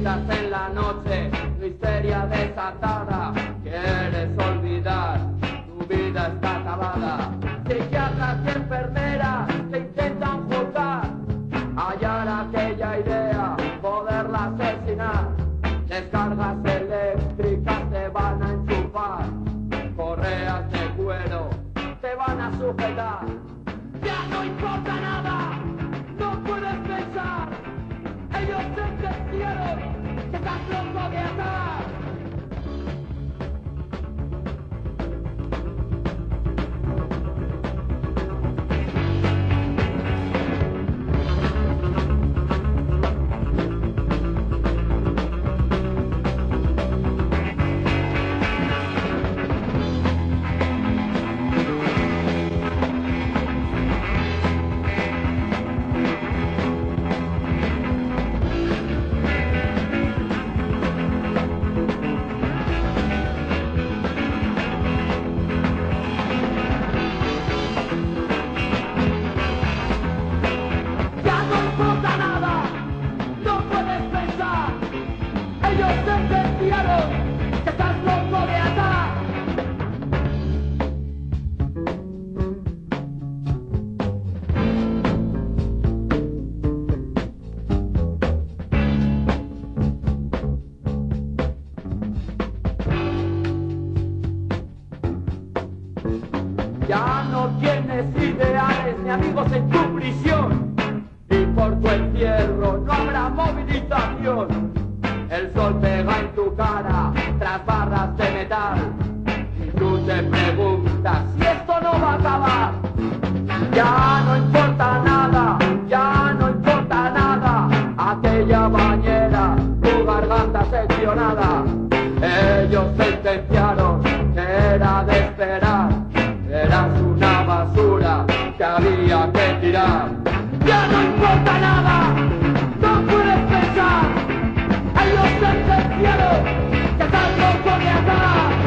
gritas en la noche, miseria desatada, quieres olvidar, tu vida está acabada. Psiquiatras y enfermeras te intentan juzgar, hallar aquella idea, poderla asesinar. Descargas eléctricas te van a enchufar, correas de cuero te van a sujetar. Ya no importa nada, no puedes pensar. Ellos sentenciaron que estás loco de atar. Ya no tienes ideales ni amigos en tu prisión, y por tu encierro no habrá movilización. El sol pega en tu cara tras barras de metal, y tú te preguntas si esto no va a acabar. Ya no importa nada, ya no importa nada, aquella bañera, tu garganta seccionada. Ellos sentenciaron que era de esperar, eras una basura que había que tirar. Ya no importa nada, no puedes pensar. Ellos sentenciaron que estás loco de atar.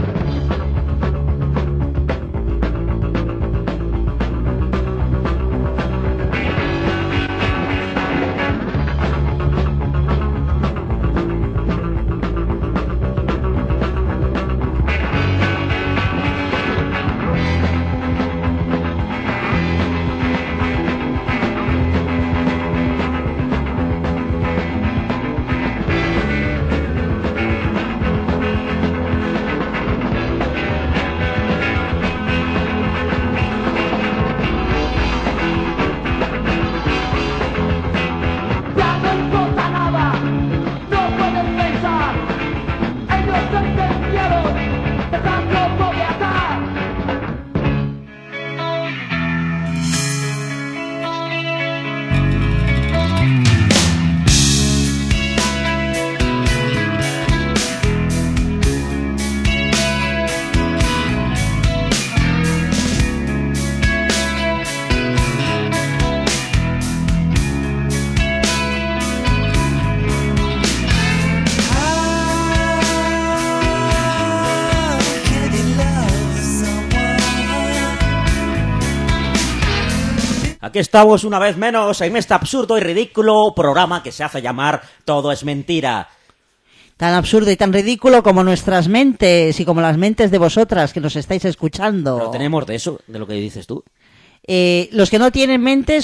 Aquí estamos una vez menos en este absurdo y ridículo programa que se hace llamar Todo es Mentira. Tan absurdo y tan ridículo como nuestras mentes y como las mentes de vosotras que nos estáis escuchando. Pero tenemos de eso, de lo que dices tú. Los que no tienen mente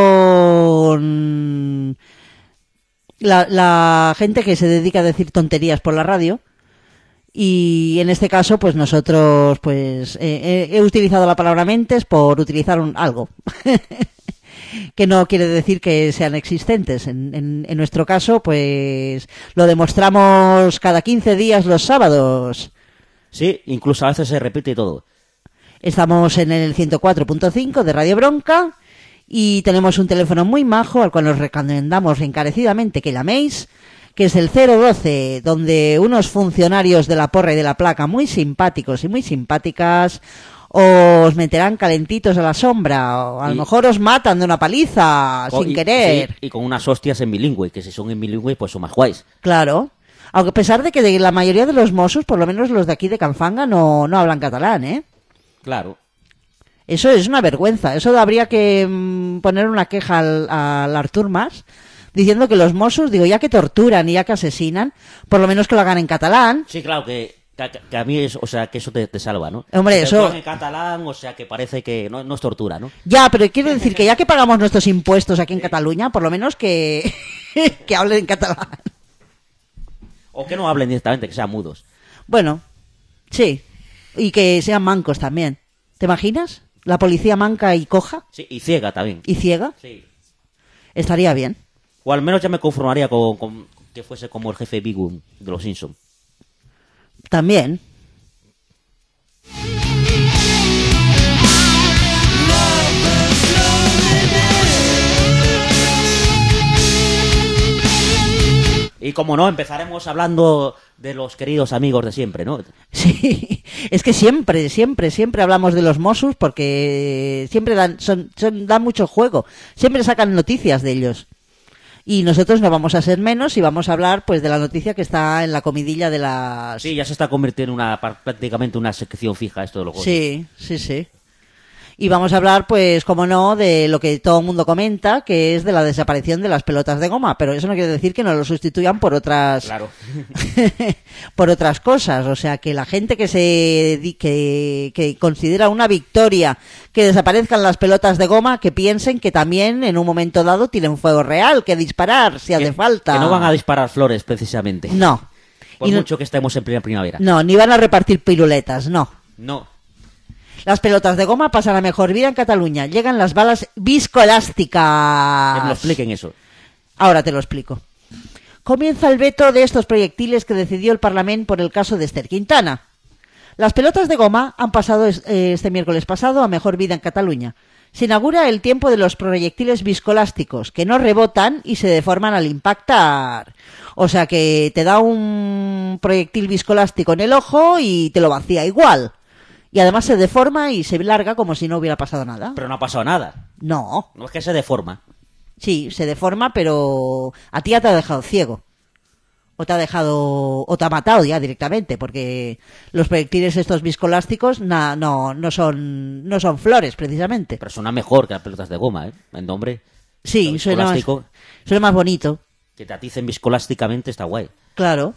son la gente que se dedica a decir tonterías por la radio. Y en este caso, pues nosotros, pues he utilizado la palabra mentes por utilizar algo que no quiere decir que sean existentes. En nuestro caso, pues lo demostramos cada 15 días los sábados. Sí, incluso a veces se repite todo. Estamos en el 104.5 de Radio Bronca y tenemos un teléfono muy majo al cual os recomendamos encarecidamente que llaméis, que es el 012, donde unos funcionarios de la porra y de la placa muy simpáticos y muy simpáticas os meterán calentitos a la sombra, o a lo mejor os matan de una paliza sin querer. Sí, y con unas hostias en bilingüe, que si son en bilingüe pues son más guays. Claro, aunque a pesar de que de la mayoría de los Mossos, por lo menos los de aquí de Canfanga, no hablan catalán, ¿eh? Claro. Eso es una vergüenza, eso habría que poner una queja al Artur Mas, diciendo que los Mossos, digo, ya que torturan y ya que asesinan, por lo menos que lo hagan en catalán. Sí, claro, que a mí es, o sea, que eso te salva, ¿no? Hombre, Que te eso... pongan en catalán, o sea, que parece que no es tortura, ¿no? Ya, pero quiero decir que ya que pagamos nuestros impuestos aquí en Cataluña, por lo menos que, que hablen en catalán. O que no hablen directamente, que sean mudos. Bueno, sí. Y que sean mancos también. ¿Te imaginas? La policía manca y coja Sí, y ciega también. y ciega. Sí. Estaría bien. O al menos ya me conformaría con que fuese como el jefe Bigum de los Simpsons. También. Y como no, empezaremos hablando de los queridos amigos de siempre, ¿no? Sí, es que siempre hablamos de los Mossos porque siempre dan mucho juego. Siempre sacan noticias de ellos. Y nosotros no vamos a ser menos y vamos a hablar pues de la noticia que está en la comidilla de las... Sí, ya se está convirtiendo en prácticamente una sección fija esto de los goles. Sí. Y vamos a hablar, pues, como no, de lo que todo el mundo comenta, que es de la desaparición de las pelotas de goma. Pero eso no quiere decir que no lo sustituyan por otras... Claro. por otras cosas. O sea, que la gente que considera una victoria que desaparezcan las pelotas de goma, que piensen que también en un momento dado tienen fuego real, que disparar si hace falta. Que no van a disparar flores, precisamente. No. Por mucho que estemos en plena primavera. No, ni van a repartir piruletas, no. No. Las pelotas de goma pasan a mejor vida en Cataluña. Llegan las balas viscoelásticas. Que me lo expliquen eso. Ahora te lo explico. Comienza el veto de estos proyectiles que decidió el Parlamento por el caso de Esther Quintana. Las pelotas de goma han pasado este miércoles pasado a mejor vida en Cataluña. Se inaugura el tiempo de los proyectiles viscoelásticos, que no rebotan y se deforman al impactar. O sea que te da un proyectil viscoelástico en el ojo y te lo vacía igual. Y además se deforma y se larga como si no hubiera pasado nada. Pero no ha pasado nada. No. No es que se deforma. Sí, se deforma, pero a ti ya te ha dejado ciego. O te ha matado ya directamente, porque los proyectiles estos viscoelásticos no son flores, precisamente. Pero suena mejor que las pelotas de goma, ¿eh? En nombre. Sí, suena más bonito. Que te aticen viscolásticamente está guay. Claro.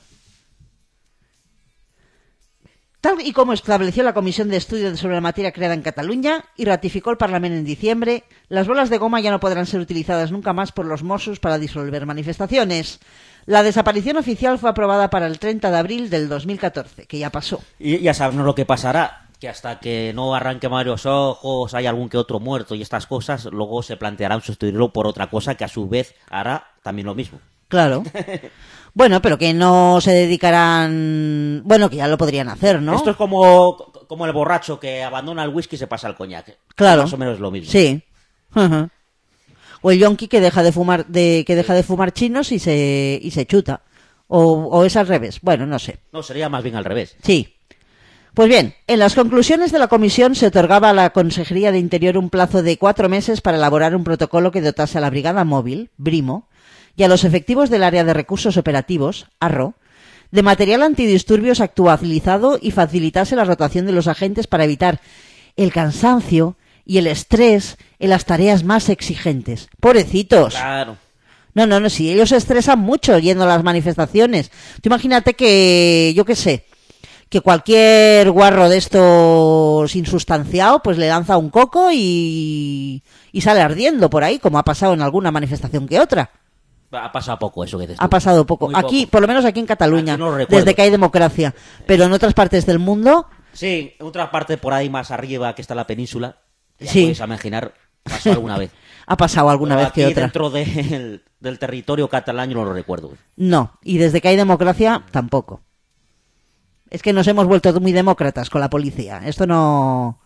Tal y como estableció la Comisión de Estudio sobre la materia creada en Cataluña y ratificó el Parlamento en diciembre, las bolas de goma ya no podrán ser utilizadas nunca más por los Mossos para disolver manifestaciones. La desaparición oficial fue aprobada para el 30 de abril del 2014, que ya pasó. Y ya sabemos lo que pasará, que hasta que no arranque varios ojos, hay algún que otro muerto y estas cosas, luego se plantearán sustituirlo por otra cosa que a su vez hará también lo mismo. Claro. Bueno, pero que no se dedicarán... Bueno, que ya lo podrían hacer, ¿no? Esto es como el borracho que abandona el whisky y se pasa al coñac. Claro. Más o menos es lo mismo. Sí. Uh-huh. O el yonki que deja de fumar chinos y se chuta. O es al revés. Bueno, no sé. No, sería más bien al revés. Sí. Pues bien, en las conclusiones de la comisión se otorgaba a la Consejería de Interior un plazo de 4 meses para elaborar un protocolo que dotase a la Brigada Móvil, Brimo, y a los efectivos del Área de Recursos Operativos, ARRO, de material antidisturbios actualizado y facilitase la rotación de los agentes para evitar el cansancio y el estrés en las tareas más exigentes. ¡Pobrecitos! Claro. No, si ellos se estresan mucho yendo a las manifestaciones. Tú imagínate que, yo qué sé, que cualquier guarro de estos insustanciado pues le lanza un coco y sale ardiendo por ahí, como ha pasado en alguna manifestación que otra. Ha pasado poco eso que dices tú. Ha pasado poco. Muy Aquí, poco. por lo menos aquí en Cataluña, Aquí no lo recuerdo. desde que hay democracia. Pero en otras partes del mundo, Sí, en otra parte por ahí más arriba que está la península. Ya Sí. puedes imaginar, pasó alguna vez. ha pasado alguna Pero vez que aquí otra. dentro del territorio catalán yo no lo recuerdo. No, y desde que hay democracia, tampoco. Es que nos hemos vuelto muy demócratas con la policía. Esto no...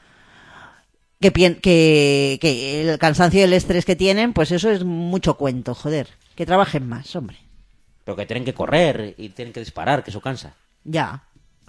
Que el cansancio y el estrés que tienen, pues eso es mucho cuento, joder. Que trabajen más, hombre. Pero que tienen que correr y tienen que disparar, que eso cansa. Ya.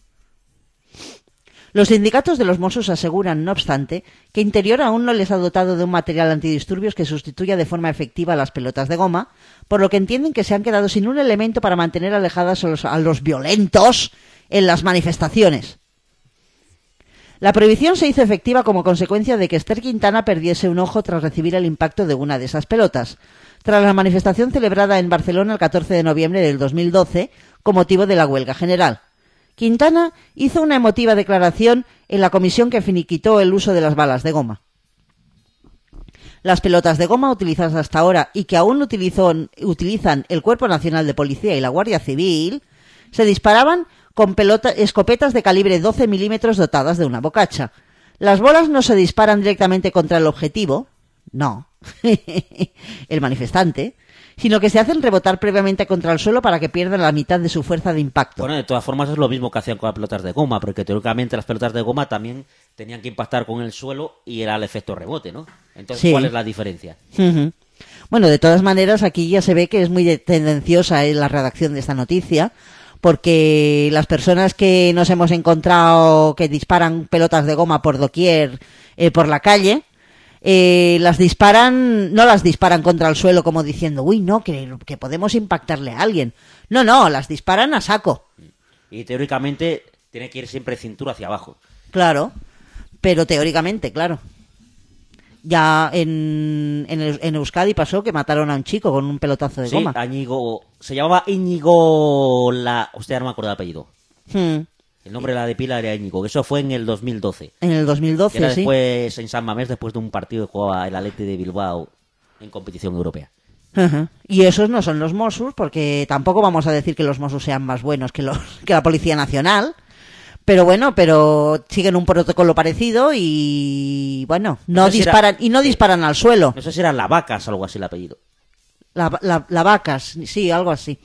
Los sindicatos de los Mossos aseguran, no obstante, que Interior aún no les ha dotado de un material antidisturbios que sustituya de forma efectiva a las pelotas de goma, por lo que entienden que se han quedado sin un elemento para mantener alejadas a los violentos en las manifestaciones. La prohibición se hizo efectiva como consecuencia de que Esther Quintana perdiese un ojo tras recibir el impacto de una de esas pelotas. tras la manifestación celebrada en Barcelona el 14 de noviembre del 2012 con motivo de la huelga general. Quintana hizo una emotiva declaración en la comisión que finiquitó el uso de las balas de goma. Las pelotas de goma utilizadas hasta ahora y que aún utilizan el Cuerpo Nacional de Policía y la Guardia Civil se disparaban con escopetas de calibre 12 milímetros dotadas de una bocacha. Las bolas no se disparan directamente contra el objetivo, no, el manifestante, sino que se hacen rebotar previamente contra el suelo para que pierdan la mitad de su fuerza de impacto. Bueno, de todas formas es lo mismo que hacían con las pelotas de goma, porque teóricamente las pelotas de goma también tenían que impactar con el suelo y era el efecto rebote, ¿no? Entonces, Sí. ¿cuál es la diferencia? Uh-huh. Bueno, de todas maneras, aquí ya se ve que es muy tendenciosa la redacción de esta noticia, porque las personas que nos hemos encontrado que disparan pelotas de goma por doquier, por la calle, no las disparan contra el suelo como diciendo, uy, no, que podemos impactarle a alguien. No, las disparan a saco. Y teóricamente tiene que ir siempre cintura hacia abajo. Claro, pero teóricamente, claro. Ya en Euskadi pasó que mataron a un chico con un pelotazo de goma. Se llamaba Íñigo Hostia, no me acuerdo el apellido. Hmm. El nombre de la de pila era Íñigo, que eso fue en el 2012. En el 2012, Que era sí. después en San Mamés, después de un partido que jugaba el Athletic de Bilbao en competición europea. Ajá. Y esos no son los Mossos, porque tampoco vamos a decir que los Mossos sean más buenos que la Policía Nacional. Pero bueno, siguen un protocolo parecido y bueno, no disparan al suelo. No sé si eran Lavacas o algo así el apellido. La vacas, sí, algo así.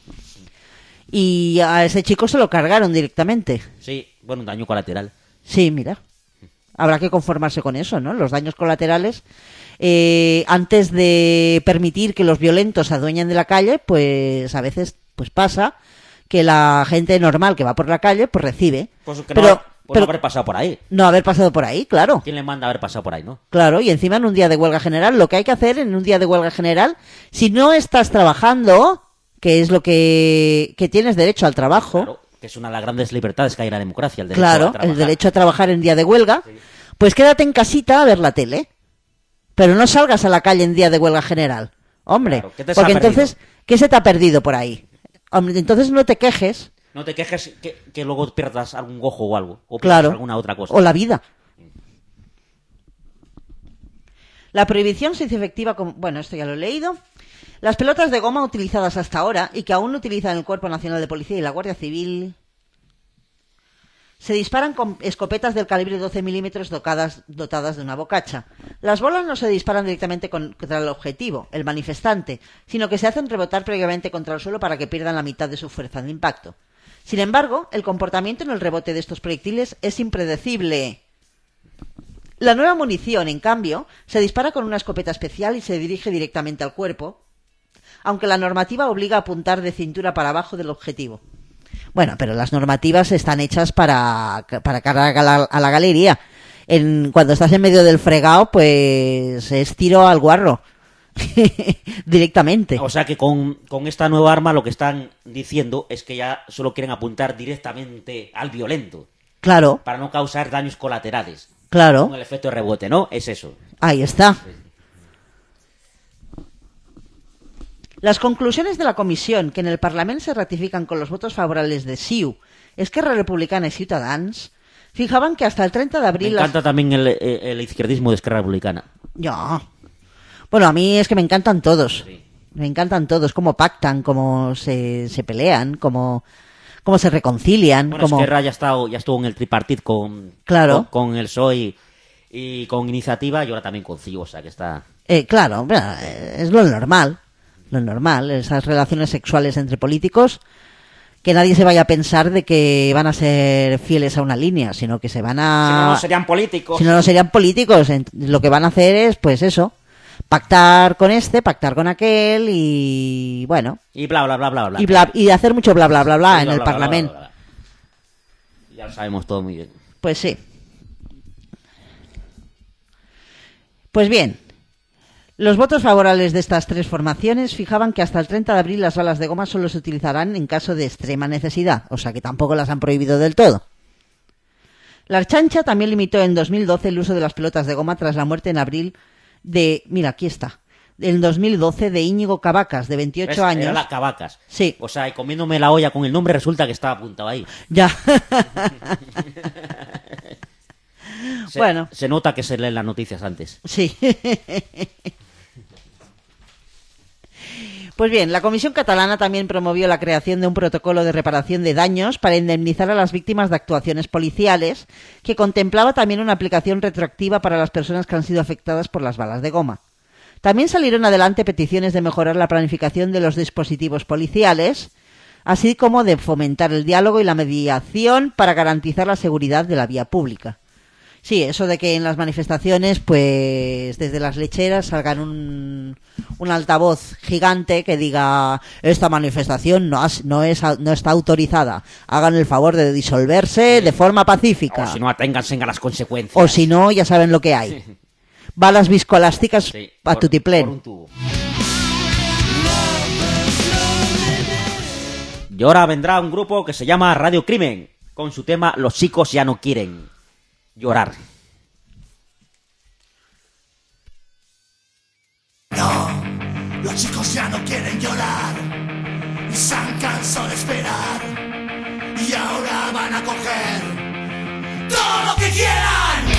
Y a ese chico se lo cargaron directamente. Sí, bueno, un daño colateral. Sí, mira. Habrá que conformarse con eso, ¿no? Los daños colaterales. Antes de permitir que los violentos se adueñen de la calle, pues a veces pues pasa que la gente normal que va por la calle pues recibe. Pues que no haber pasado por ahí. No haber pasado por ahí, claro. ¿Quién le manda haber pasado por ahí, no? Claro, y encima en un día de huelga general, lo que hay que hacer en un día de huelga general, si no estás trabajando, que es lo que tienes derecho al trabajo. Claro, que es una de las grandes libertades que hay en la democracia, el derecho Claro, a trabajar. el derecho a trabajar en día de huelga, sí. Pues quédate en casita a ver la tele. Pero no salgas a la calle en día de huelga general. Hombre, claro, ¿qué te porque entonces, ¿qué se te ha perdido por ahí? Hombre, entonces no te quejes. No te quejes que luego pierdas algún ojo o algo. O claro, alguna otra cosa. O la vida. La prohibición se hizo efectiva con... Bueno, esto ya lo he leído. Las pelotas de goma utilizadas hasta ahora y que aún utilizan el Cuerpo Nacional de Policía y la Guardia Civil se disparan con escopetas del calibre 12 milímetros dotadas de una bocacha. Las bolas no se disparan directamente contra el objetivo, el manifestante, sino que se hacen rebotar previamente contra el suelo para que pierdan la mitad de su fuerza de impacto. Sin embargo, el comportamiento en el rebote de estos proyectiles es impredecible. La nueva munición, en cambio, se dispara con una escopeta especial y se dirige directamente al cuerpo, aunque la normativa obliga a apuntar de cintura para abajo del objetivo. Bueno, pero las normativas están hechas para cargar a la galería. Cuando estás en medio del fregado, pues es tiro al guarro. Directamente. O sea que con esta nueva arma lo que están diciendo es que ya solo quieren apuntar directamente al violento. Claro. Para no causar daños colaterales. Claro. Con el efecto de rebote, ¿no? Es eso. Ahí está. Las conclusiones de la comisión, que en el Parlamento se ratifican con los votos favorables de CiU, Esquerra Republicana y Ciutadans, fijaban que hasta el 30 de abril... Me encanta también el izquierdismo de Esquerra Republicana. Ya. Bueno, a mí es que me encantan todos. Sí. Me encantan todos, cómo pactan, cómo se pelean, cómo se reconcilian. Bueno, Esquerra ya estuvo en el tripartit con el PSOE y con Iniciativa y ahora también con CiU, o sea que está... Claro, es lo normal. Lo normal, esas relaciones sexuales entre políticos, que nadie se vaya a pensar de que van a ser fieles a una línea, sino que se van a... Si no, no serían políticos. Si no, no serían políticos. Lo que van a hacer es, pues eso, pactar con este, pactar con aquel y bueno. Y bla, bla, bla, bla, bla. Y hacer mucho bla, bla, bla, bla en el Parlamento. Bla, bla, bla. Ya lo sabemos todo muy bien. Pues sí. Pues bien. Los votos favorables de estas tres formaciones fijaban que hasta el 30 de abril las balas de goma solo se utilizarán en caso de extrema necesidad, o sea que tampoco las han prohibido del todo. La Ertzaintza también limitó en 2012 el uso de las pelotas de goma tras la muerte en abril de en 2012 de Íñigo Cavacas, de 28 años. Era la Cavacas. Sí. O sea, y comiéndome la olla con el nombre resulta que estaba apuntado ahí. Ya. Bueno. Se nota que se leen las noticias antes. Sí. Pues bien, la Comisión Catalana también promovió la creación de un protocolo de reparación de daños para indemnizar a las víctimas de actuaciones policiales, que contemplaba también una aplicación retroactiva para las personas que han sido afectadas por las balas de goma. También salieron adelante peticiones de mejorar la planificación de los dispositivos policiales, así como de fomentar el diálogo y la mediación para garantizar la seguridad de la vía pública. Sí, eso de que en las manifestaciones, pues desde las lecheras salgan un altavoz gigante que diga: esta manifestación no está autorizada, hagan el favor de disolverse de forma pacífica. O si no, aténganse a las consecuencias. O si no, ya saben lo que hay. Balas viscoelásticas a tutiplén. Por un tubo. Y ahora vendrá un grupo que se llama Radio Crimen, con su tema Los chicos ya no quieren llorar. No, los chicos ya no quieren llorar y se han cansado de esperar y ahora van a coger todo lo que quieran.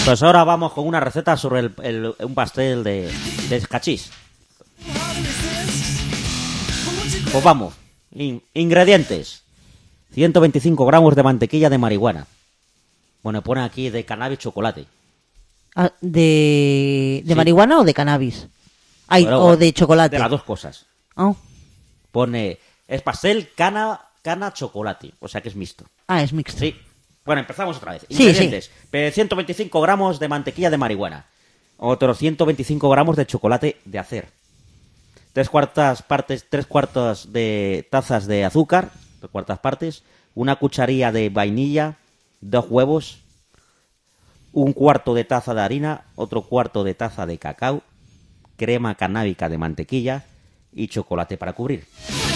Pues ahora vamos con una receta sobre un pastel de hachís. Pues vamos. Ingredientes: 125 gramos de mantequilla de marihuana. Bueno, pone aquí de cannabis chocolate. Ah, ¿de Sí. marihuana o de cannabis? Ay, Bueno, o de chocolate. De las dos cosas. Oh. Pone, es pastel cana chocolate, o sea que es mixto. Ah, es mixto. Sí. Bueno, empezamos otra vez. Sí, Ingredientes: 125 gramos de mantequilla de marihuana. Otros 125 gramos de chocolate de hacer. 3 cuartos de tazas de azúcar, 3 cuartas partes. Una cucharilla de vainilla. 2 huevos. 1/4 de taza de harina. Otro 1/4 de taza de cacao. Crema canábica de mantequilla. Y chocolate para cubrir.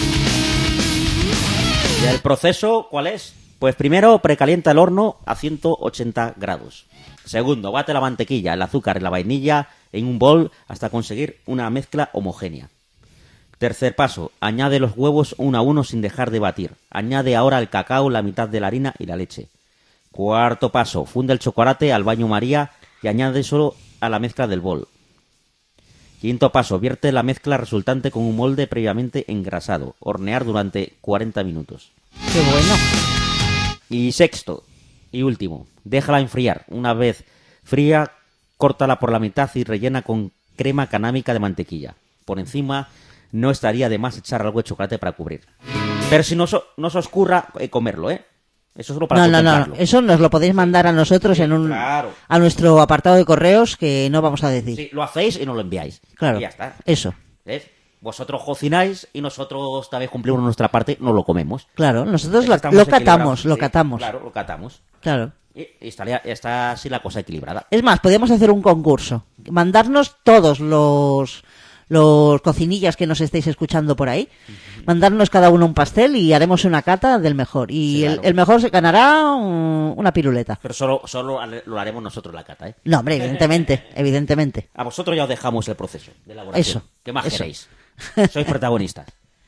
¿Y el proceso cuál es? Pues primero precalienta el horno a 180 grados. Segundo, bate la mantequilla, el azúcar y la vainilla en un bol hasta conseguir una mezcla homogénea. Tercer paso, añade los huevos uno a uno sin dejar de batir. Añade ahora el cacao, la mitad de la harina y la leche. Cuarto paso, funde el chocolate al baño María y añade solo a la mezcla del bol. Quinto paso, vierte la mezcla resultante con un molde previamente engrasado. Hornear durante 40 minutos. Qué bueno. Y sexto y último, déjala enfriar. Una vez fría, córtala por la mitad y rellena con crema canábica de mantequilla. Por encima no estaría de más echar algo de chocolate para cubrir. Pero si no se os ocurra comerlo, ¿eh? Eso es solo para No. contemplarlo. Eso nos lo podéis mandar a nosotros Sí, en un claro. a nuestro apartado de correos que no vamos a decir. Sí, lo hacéis y nos lo enviáis. Claro. Y ya está. Eso. ¿Ves? Vosotros cocináis y nosotros también cumplimos nuestra parte, no lo comemos. Claro, nosotros Estamos lo catamos, equilibrados. lo Sí, catamos. Claro, lo catamos. Claro. Y está así la cosa equilibrada. Es más, podríamos hacer un concurso. Mandarnos todos los cocinillas que nos estéis escuchando por ahí. Mandarnos cada uno un pastel y haremos una cata del mejor. Y Sí, claro. el mejor se ganará una piruleta. Pero solo lo haremos nosotros la cata, ¿eh? No, hombre, evidentemente. A vosotros ya os dejamos el proceso de elaboración. Eso, ¿Qué más eso. queréis? Sois protagonistas.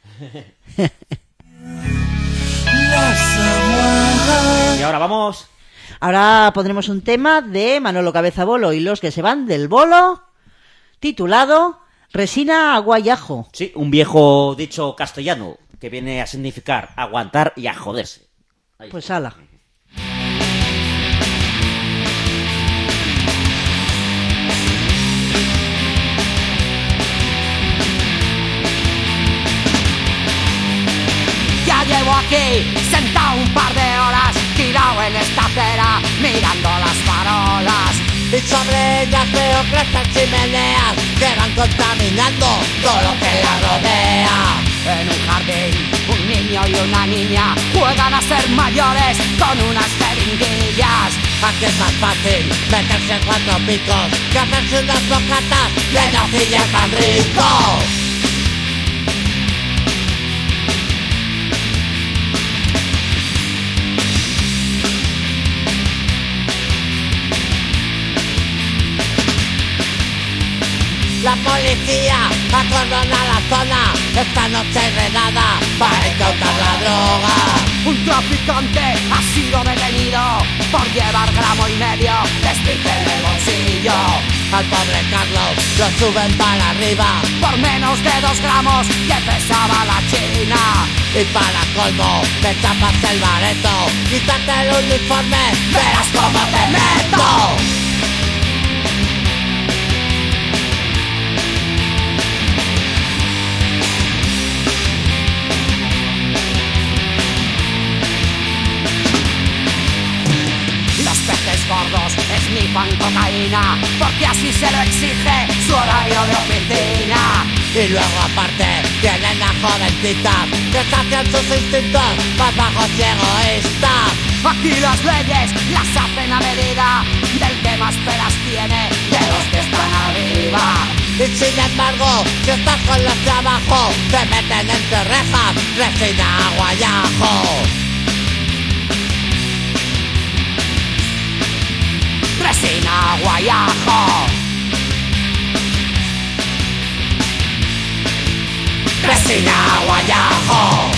Y ahora vamos. Ahora pondremos un tema de Manolo Cabeza Bolo y los que se van del bolo, titulado Resina Agua y Ajo. Sí, un viejo dicho castellano que viene a significar aguantar y a joderse. Ahí. Pues ala. Ya llevo aquí sentado un par de horas, tirado en esta acera, mirando las farolas. Y sobre ellas veo crecer chimeneas que van contaminando todo lo que la rodea. En un jardín, un niño y una niña juegan a ser mayores con unas jeringuillas. Aquí es más fácil meterse en 4 picos que hacerse unas bocatas de nocilla tan rico. La policía acordona la zona. Esta noche hay redada para incautar la droga. Un traficante ha sido detenido por llevar 1,5 gramos de speed en el bolsillo. Al pobre Carlos lo suben para arriba Por menos de 2 gramos que pesaba la china. y para colmo me tapas el bareto. Quítate el uniforme, Verás cómo te meto. Los peces gordos esnifan cocaína porque así se lo exige su horario de oficina. y luego aparte tienen a jovencitas que sacian sus instintos más bajos y egoístas. Aquí las leyes las hacen a medida del que más peras tiene de los que están arriba. Y sin embargo, si estás con los de abajo, te meten entre rejas, resina, agua y ajo. Resina, agua y ajo. Resina, agua y ajo.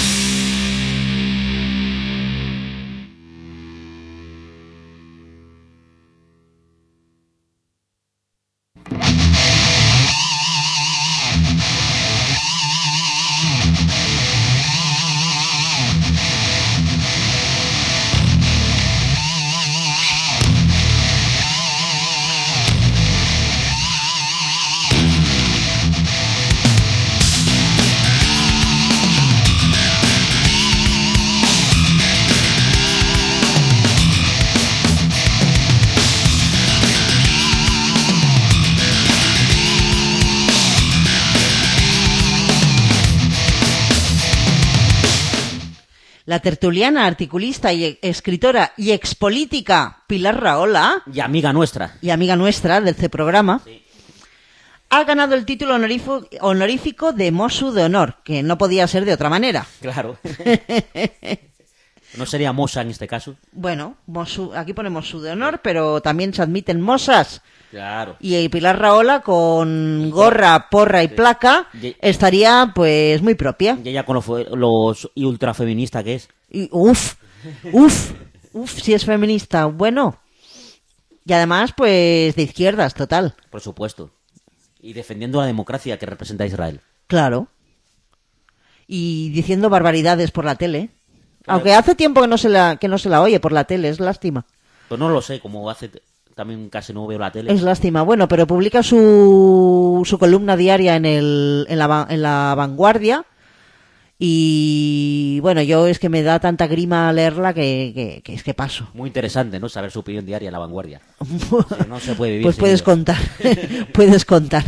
La tertuliana, articulista y escritora y expolítica Pilar Rahola, Y amiga nuestra. y amiga nuestra del C-Programa, Sí. ha ganado el título honorífico de Mosu de Honor, que no podía ser de otra manera. Claro. ¿No sería moza en este caso? Bueno, aquí ponemos Mosu de Honor, pero también se admiten mosas. Claro. Y Pilar Rahola con gorra, porra y placa Y- estaría pues muy propia. Y ella con los y ultrafeminista que es. Y, uf, si es feminista, bueno. Y además, pues de izquierdas, total. Por supuesto. Y defendiendo la democracia que representa a Israel. Claro. Y diciendo barbaridades por la tele. Claro. Aunque hace tiempo que no se la oye por la tele, es lástima. Pues no lo sé, como hace también casi no veo la tele. Es lástima. Bueno, pero publica su columna diaria en la Vanguardia. Y bueno, yo es que me da tanta grima leerla que es que paso. Muy interesante, ¿no? Saber su opinión diaria en la vanguardia. Si no se puede vivir Pues sin puedes ello. contar, puedes contar.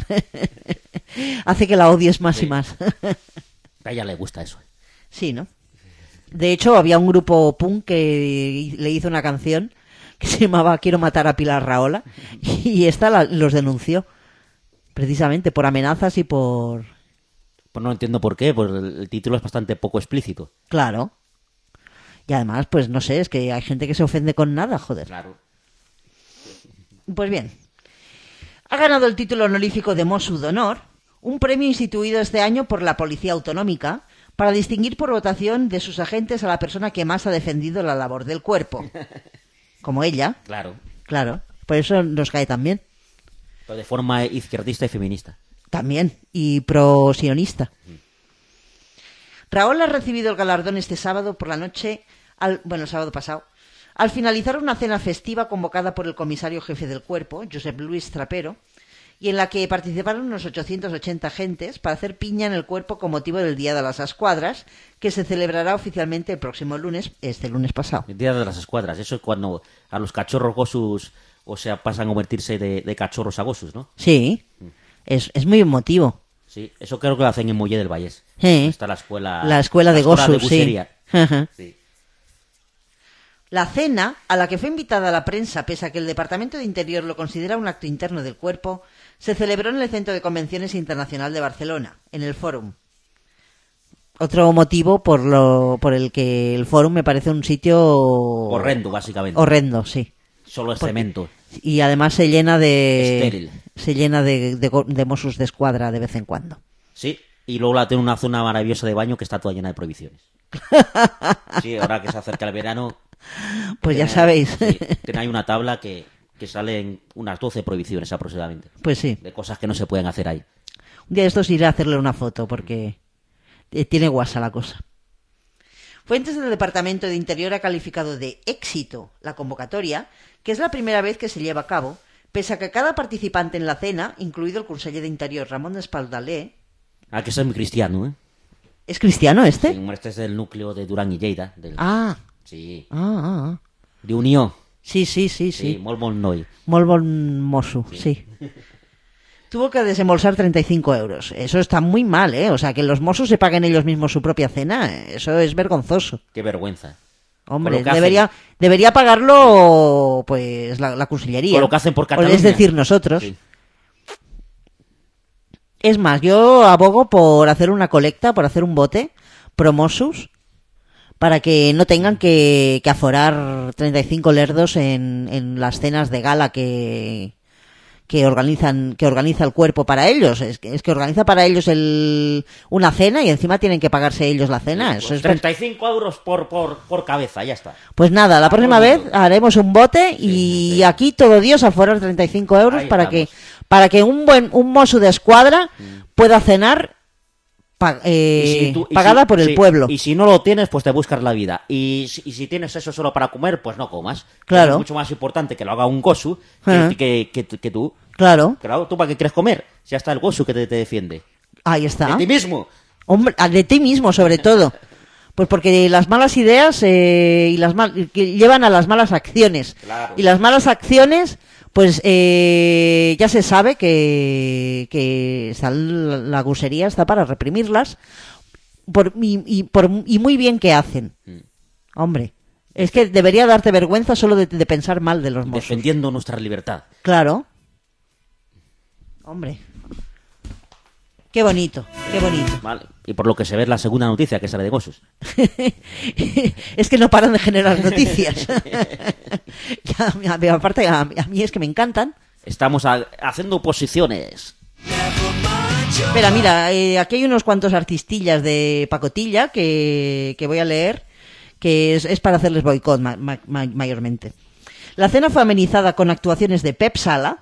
Hace que la odies más y más. A ella le gusta eso. Sí, ¿no? De hecho, había un grupo punk que le hizo una canción que se llamaba Quiero matar a Pilar Rahola y esta los denunció precisamente por amenazas y por... Pues no entiendo por qué, pues el título es bastante poco explícito. Claro. Y además, pues no sé, es que hay gente que se ofende con nada, joder. Claro. Pues bien, ha ganado el título honorífico de Mosu de Honor, un premio instituido este año por la Policía Autonómica para distinguir por votación de sus agentes a la persona que más ha defendido la labor del cuerpo. Como ella, Claro. claro. Por eso nos cae también. Pero de forma izquierdista y feminista. También. Y pro-sionista. Rahola ha recibido el galardón este sábado por la noche, el sábado pasado, al finalizar una cena festiva convocada por el comisario jefe del cuerpo, Josep Luis Trapero, y en la que participaron unos 880 agentes para hacer piña en el cuerpo con motivo del Día de las Escuadras, que se celebrará oficialmente el próximo lunes, este lunes pasado. El Día de las Escuadras. Eso es cuando a los cachorros gosus, o sea, pasan a convertirse de cachorros a gosus, ¿no? Sí, es muy emotivo. Sí, eso creo que lo hacen en Muelle del Vallés. Sí. Está la escuela La escuela de gosus, sí. bucería. Sí. La cena, a la que fue invitada la prensa, pese a que el Departamento de Interior lo considera un acto interno del cuerpo, se celebró en el Centro de Convenciones Internacional de Barcelona, en el Fórum. Otro motivo por el que el Fórum me parece un sitio... Horrendo, básicamente. Horrendo, sí. Solo es cemento. Y además se llena Estéril. de Mossos de Escuadra de vez en cuando. Sí, y luego tiene una zona maravillosa de baño que está toda llena de prohibiciones. Sí, ahora que se acerca el verano... Pues ya tiene- sabéis. Sí, tiene ahí una tabla que salen unas 12 prohibiciones aproximadamente. Pues sí. De cosas que no se pueden hacer ahí. Un día de estos iré a hacerle una foto porque tiene guasa la cosa. Fuentes del Departamento de Interior ha calificado de éxito la convocatoria, que es la primera vez que se lleva a cabo, pese a que cada participante en la cena, incluido el conseller de Interior Ramón Espaldalé... Ah, que es muy cristiano, ¿eh? ¿Es cristiano este? Sí, este es del núcleo de Durán y Lleida. Ah. Sí. De Unió. Sí. Sí, molt bon noi. Molt bon mosso, sí. Tuvo que desembolsar 35 euros. Eso está muy mal, ¿eh? O sea, que los mozos se paguen ellos mismos su propia cena, eso es vergonzoso. Qué vergüenza. Hombre, Con lo que debería pagarlo pues la cursilería. Con lo que hacen por O Cataluña. es decir, nosotros. Sí. Es más, yo abogo por hacer una colecta, por hacer un bote promosus, para que no tengan que aforar 35 lerdos en las cenas de gala que organiza el cuerpo para ellos. Es que organiza para ellos una cena y encima tienen que pagarse ellos la cena. Sí, Eso pues es 35 euros por cabeza, ya está. Pues nada, la próxima todo el vez mundo. haremos un bote y sí. aquí todo Dios aforar 35 euros Ahí para que un mozo de escuadra pueda cenar pagada por el pueblo. Y si no lo tienes, pues te buscas la vida. Y si tienes eso solo para comer, pues no comas. Claro. Es mucho más importante que lo haga un gosu Ajá. que tú. Claro, Claro, ¿tú para qué quieres comer? Si hasta el gosu que te defiende. ahí está. De ti mismo. Hombre, de ti mismo sobre todo. Pues porque las malas ideas que llevan a las malas acciones. Claro. Y las malas acciones, pues ya se sabe que la gusería está para reprimirlas y muy bien que hacen. Hombre, es que debería darte vergüenza solo de pensar mal de los mozos. Defendiendo nuestra libertad. Claro. Hombre. Qué bonito, qué bonito. Vale. Y por lo que se ve es la segunda noticia, que es la de Gossos. Es que no paran de generar noticias. Aparte, a mí es que me encantan. Estamos haciendo posiciones. Espera, mira, aquí hay unos cuantos artistillas de pacotilla que voy a leer, que es para hacerles boicot mayormente. La cena fue amenizada con actuaciones de Pep Sala,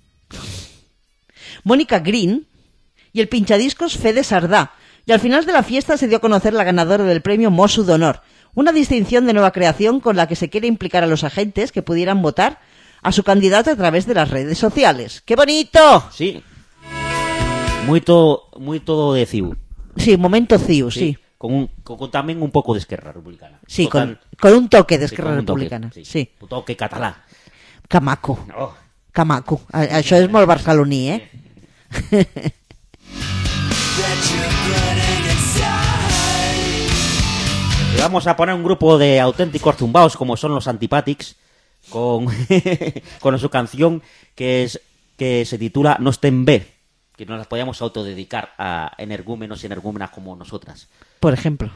Mónica Green y el pinchadiscos Fede Sardá. Y al final de la fiesta se dio a conocer la ganadora del premio Mosso d'Honor, una distinción de nueva creación con la que se quiere implicar a los agentes que pudieran votar a su candidato a través de las redes sociales. ¡Qué bonito! Sí. Muy todo de CIU. Sí, momento CIU, sí. Con también un poco de Esquerra Republicana. Sí, Total, con un toque de Esquerra con un toque, Republicana. sí. Un toque català. Camaco. Oh. Camaco. Això és molt barceloní, eh? Y vamos a poner un grupo de auténticos zumbaos como son los Antipàtics con su canción que se titula No estén bé, que nos las podíamos autodedicar a energúmenos y energúmenas como nosotras. Por ejemplo.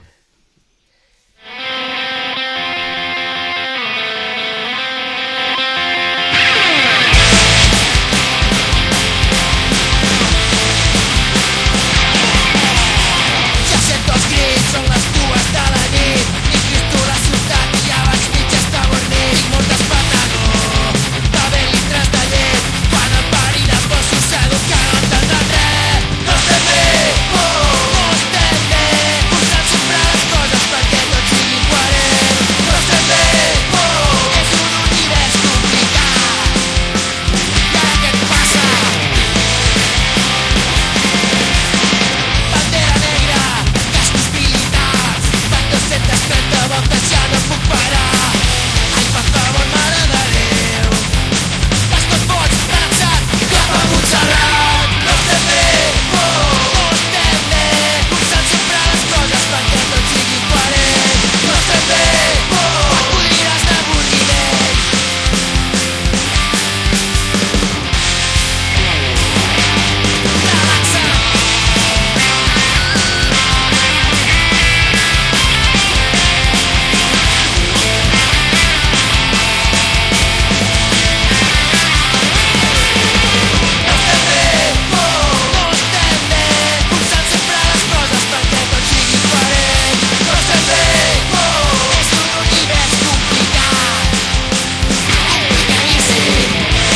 Són les dues de la nit i Cristo la ciutat i abans mig està guarnit i moltes patagó també litres de llet quan el pari de Fossos s'educa no entendran res no estem bé, no estem bé posant sempre les coses perquè tot sigui coherent no estem bé, és un univers complicat i ara què et passa? Bandera negra, cascos militars, van 230 voltes, ja no puc parar. Ai, per favor, mare de Déu. Vas tot boig, relaxat, cap a Montserrat. No estem bé, no estem bé, posant sempre les coses perquè tot sigui coherent. No estem bé, et podriràs d'avorriment. Relaxa't. No estem bé, posant sempre les coses perquè tot sigui coherent. No estem bé, és un univers complicat, complicadíssim.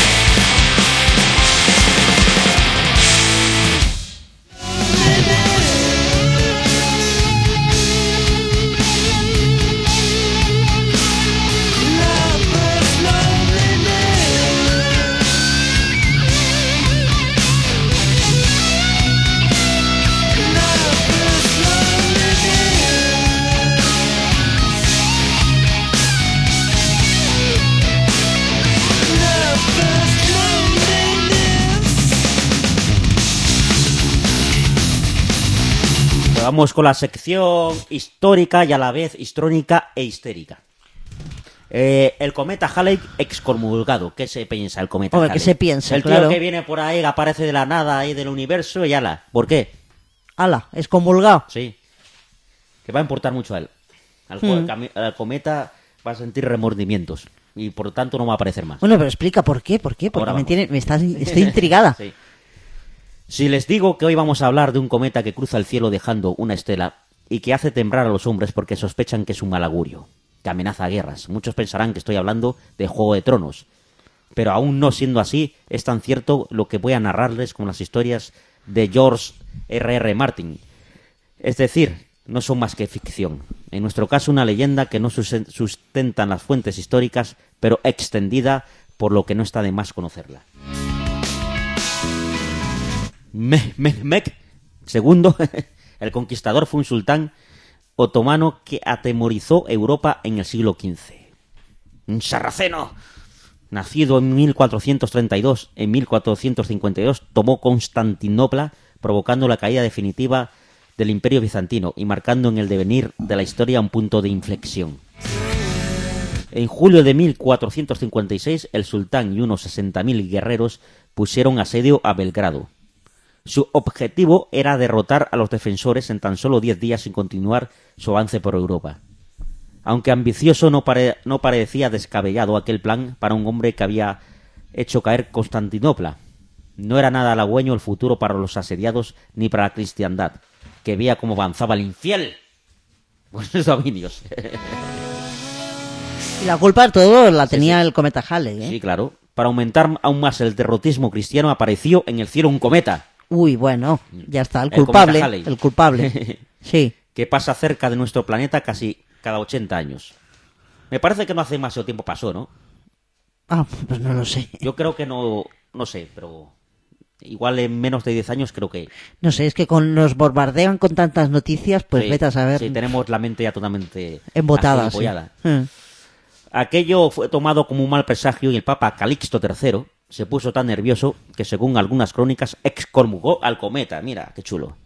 Vamos con la sección histórica y a la vez histrónica e histérica. El cometa Halley excomulgado. ¿Qué se piensa el cometa Hombre, Halley? ¿qué se piensa? El tío Claro. que viene por ahí, que aparece de la nada ahí del universo y ala. ¿Por qué? Ala, excomulgado. Sí. Que va a importar mucho a él. Al cometa va a sentir remordimientos y por tanto no va a aparecer más. Bueno, pero explica por qué, porque Ahora vamos. estoy intrigada. Sí. Si les digo que hoy vamos a hablar de un cometa que cruza el cielo dejando una estela y que hace temblar a los hombres porque sospechan que es un mal augurio, que amenaza guerras, muchos pensarán que estoy hablando de Juego de Tronos. Pero aún no siendo así, es tan cierto lo que voy a narrarles como las historias de George R.R. Martin. Es decir, no son más que ficción. En nuestro caso, una leyenda que no sustentan las fuentes históricas, pero extendida, por lo que no está de más conocerla. Mehmed II, el conquistador, fue un sultán otomano que atemorizó Europa en el siglo XV. Un sarraceno, nacido en 1432, en 1452 tomó Constantinopla, provocando la caída definitiva del Imperio bizantino y marcando en el devenir de la historia un punto de inflexión. En julio de 1456, el sultán y unos 60.000 guerreros pusieron asedio a Belgrado. Su objetivo era derrotar a los defensores en tan solo 10 días sin continuar su avance por Europa. Aunque ambicioso, no parecía descabellado aquel plan para un hombre que había hecho caer Constantinopla. No era nada halagüeño el futuro para los asediados ni para la cristiandad, que veía cómo avanzaba el infiel. Buenos dominios. Y la culpa de todo la tenía el cometa Halley, ¿eh? Sí, claro. Para aumentar aún más el derrotismo cristiano, apareció en el cielo un cometa. Uy, bueno, ya está, el cometa culpable, Halley. el culpable. Sí. Que pasa cerca de nuestro planeta casi cada 80 años. Me parece que no hace demasiado tiempo pasó, ¿no? Ah, pues no lo sé. Yo creo que no sé, pero igual en menos de 10 años creo que... No sé, es que nos bombardean con tantas noticias, pues Sí, vete a saber. Sí, tenemos la mente ya totalmente Embotada, sí. agilipollada. Mm. Aquello fue tomado como un mal presagio y el Papa Calixto III se puso tan nervioso que, según algunas crónicas, excomulgó al cometa. Mira, qué chulo.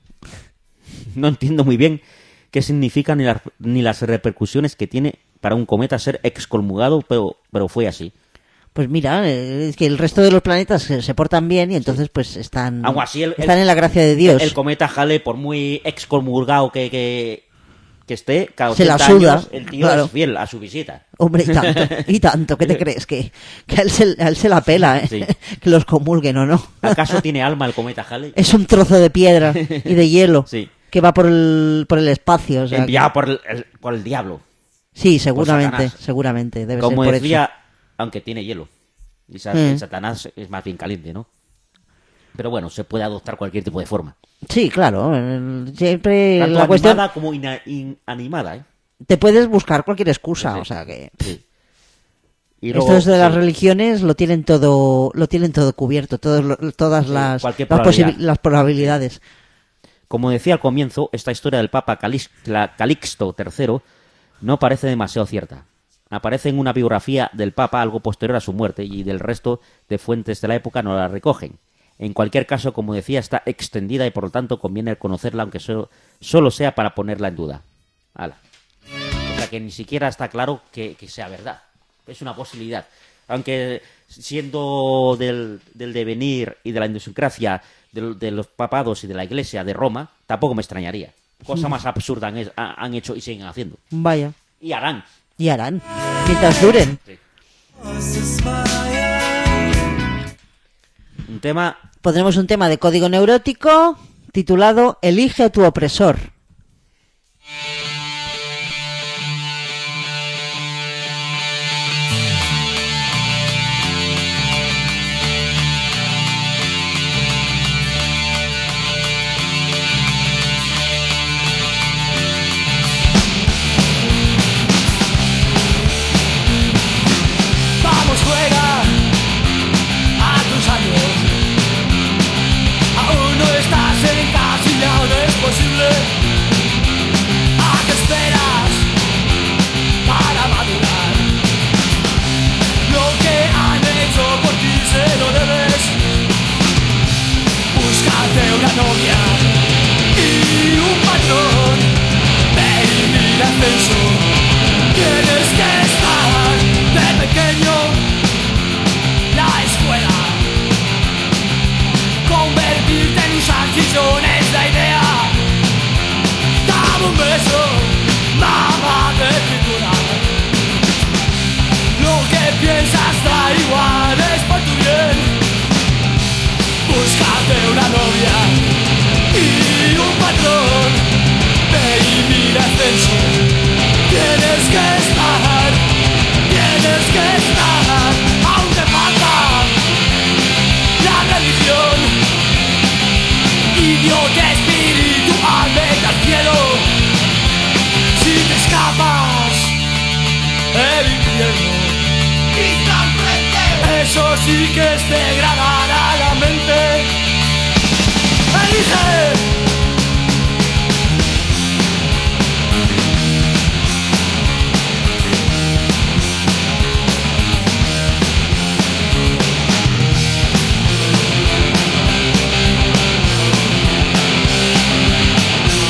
No entiendo muy bien qué significan ni las repercusiones que tiene para un cometa ser excomulgado, pero fue así. Pues mira, es que el resto de los planetas se portan bien y entonces pues están Aún así, están en la gracia de Dios. El cometa Halley, por muy excomulgado que esté, cada Se la 80 suda, años el tío claro. es fiel a su visita. Hombre, y tanto, ¿qué te crees? Que a él se la pela, ¿eh? Sí. Que los comulguen o no. ¿Acaso tiene alma el cometa Halley? Es un trozo de piedra y de hielo Sí. que va por el espacio. O sea, Enviado por el diablo. sí, seguramente, Satanás. debe Como ser por decía, eso. aunque tiene hielo. Y Satanás es más bien caliente, ¿no? Pero bueno, se puede adoptar cualquier tipo de forma. Sí, claro, siempre Tanto la cuestión... animada como inanimada, ¿eh? Te puedes buscar cualquier excusa, Sí. o sea que... Sí. Y luego, Estos de las sí, religiones lo tienen todo cubierto, todas Sí, las cualquier probabilidad. las probabilidades. Como decía al comienzo, esta historia del Papa Calixto III no parece demasiado cierta. Aparece en una biografía del Papa algo posterior a su muerte y del resto de fuentes de la época no la recogen. En cualquier caso, como decía, está extendida y por lo tanto conviene conocerla, aunque solo sea para ponerla en duda. Hala. O sea que ni siquiera está claro que sea verdad. Es una posibilidad. Aunque siendo del devenir y de la idiosincrasia de los papados y de la Iglesia de Roma, tampoco me extrañaría. Cosa más absurda han hecho y siguen haciendo. Vaya, Y harán. y harán, mientras duren. Sí. Un tema... Pondremos un tema de código neurótico titulado Elige a tu opresor. Vamos, juega a tus años. Aún no estás encasillado, no es posible. ¿A qué esperas para madurar? Lo que han hecho por ti se lo debes. Búscate una novia y un patrón. Ven y ascenso. Tienes que estar de pequeño. La escuela. Convertirte en un salchichón es la idea. Dame un beso, mamá de escritura. Lo que piensas da igual, es por tu bien. Búscate una novia y un patrón. Ve y mira ascenso. Tienes que estar, aún te falta la religión. Idiota espiritual, vete al cielo. Si te escapas, el infierno. Eso sí que es degradar a la mente. Elige.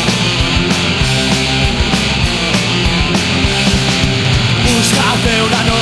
Búscate una novia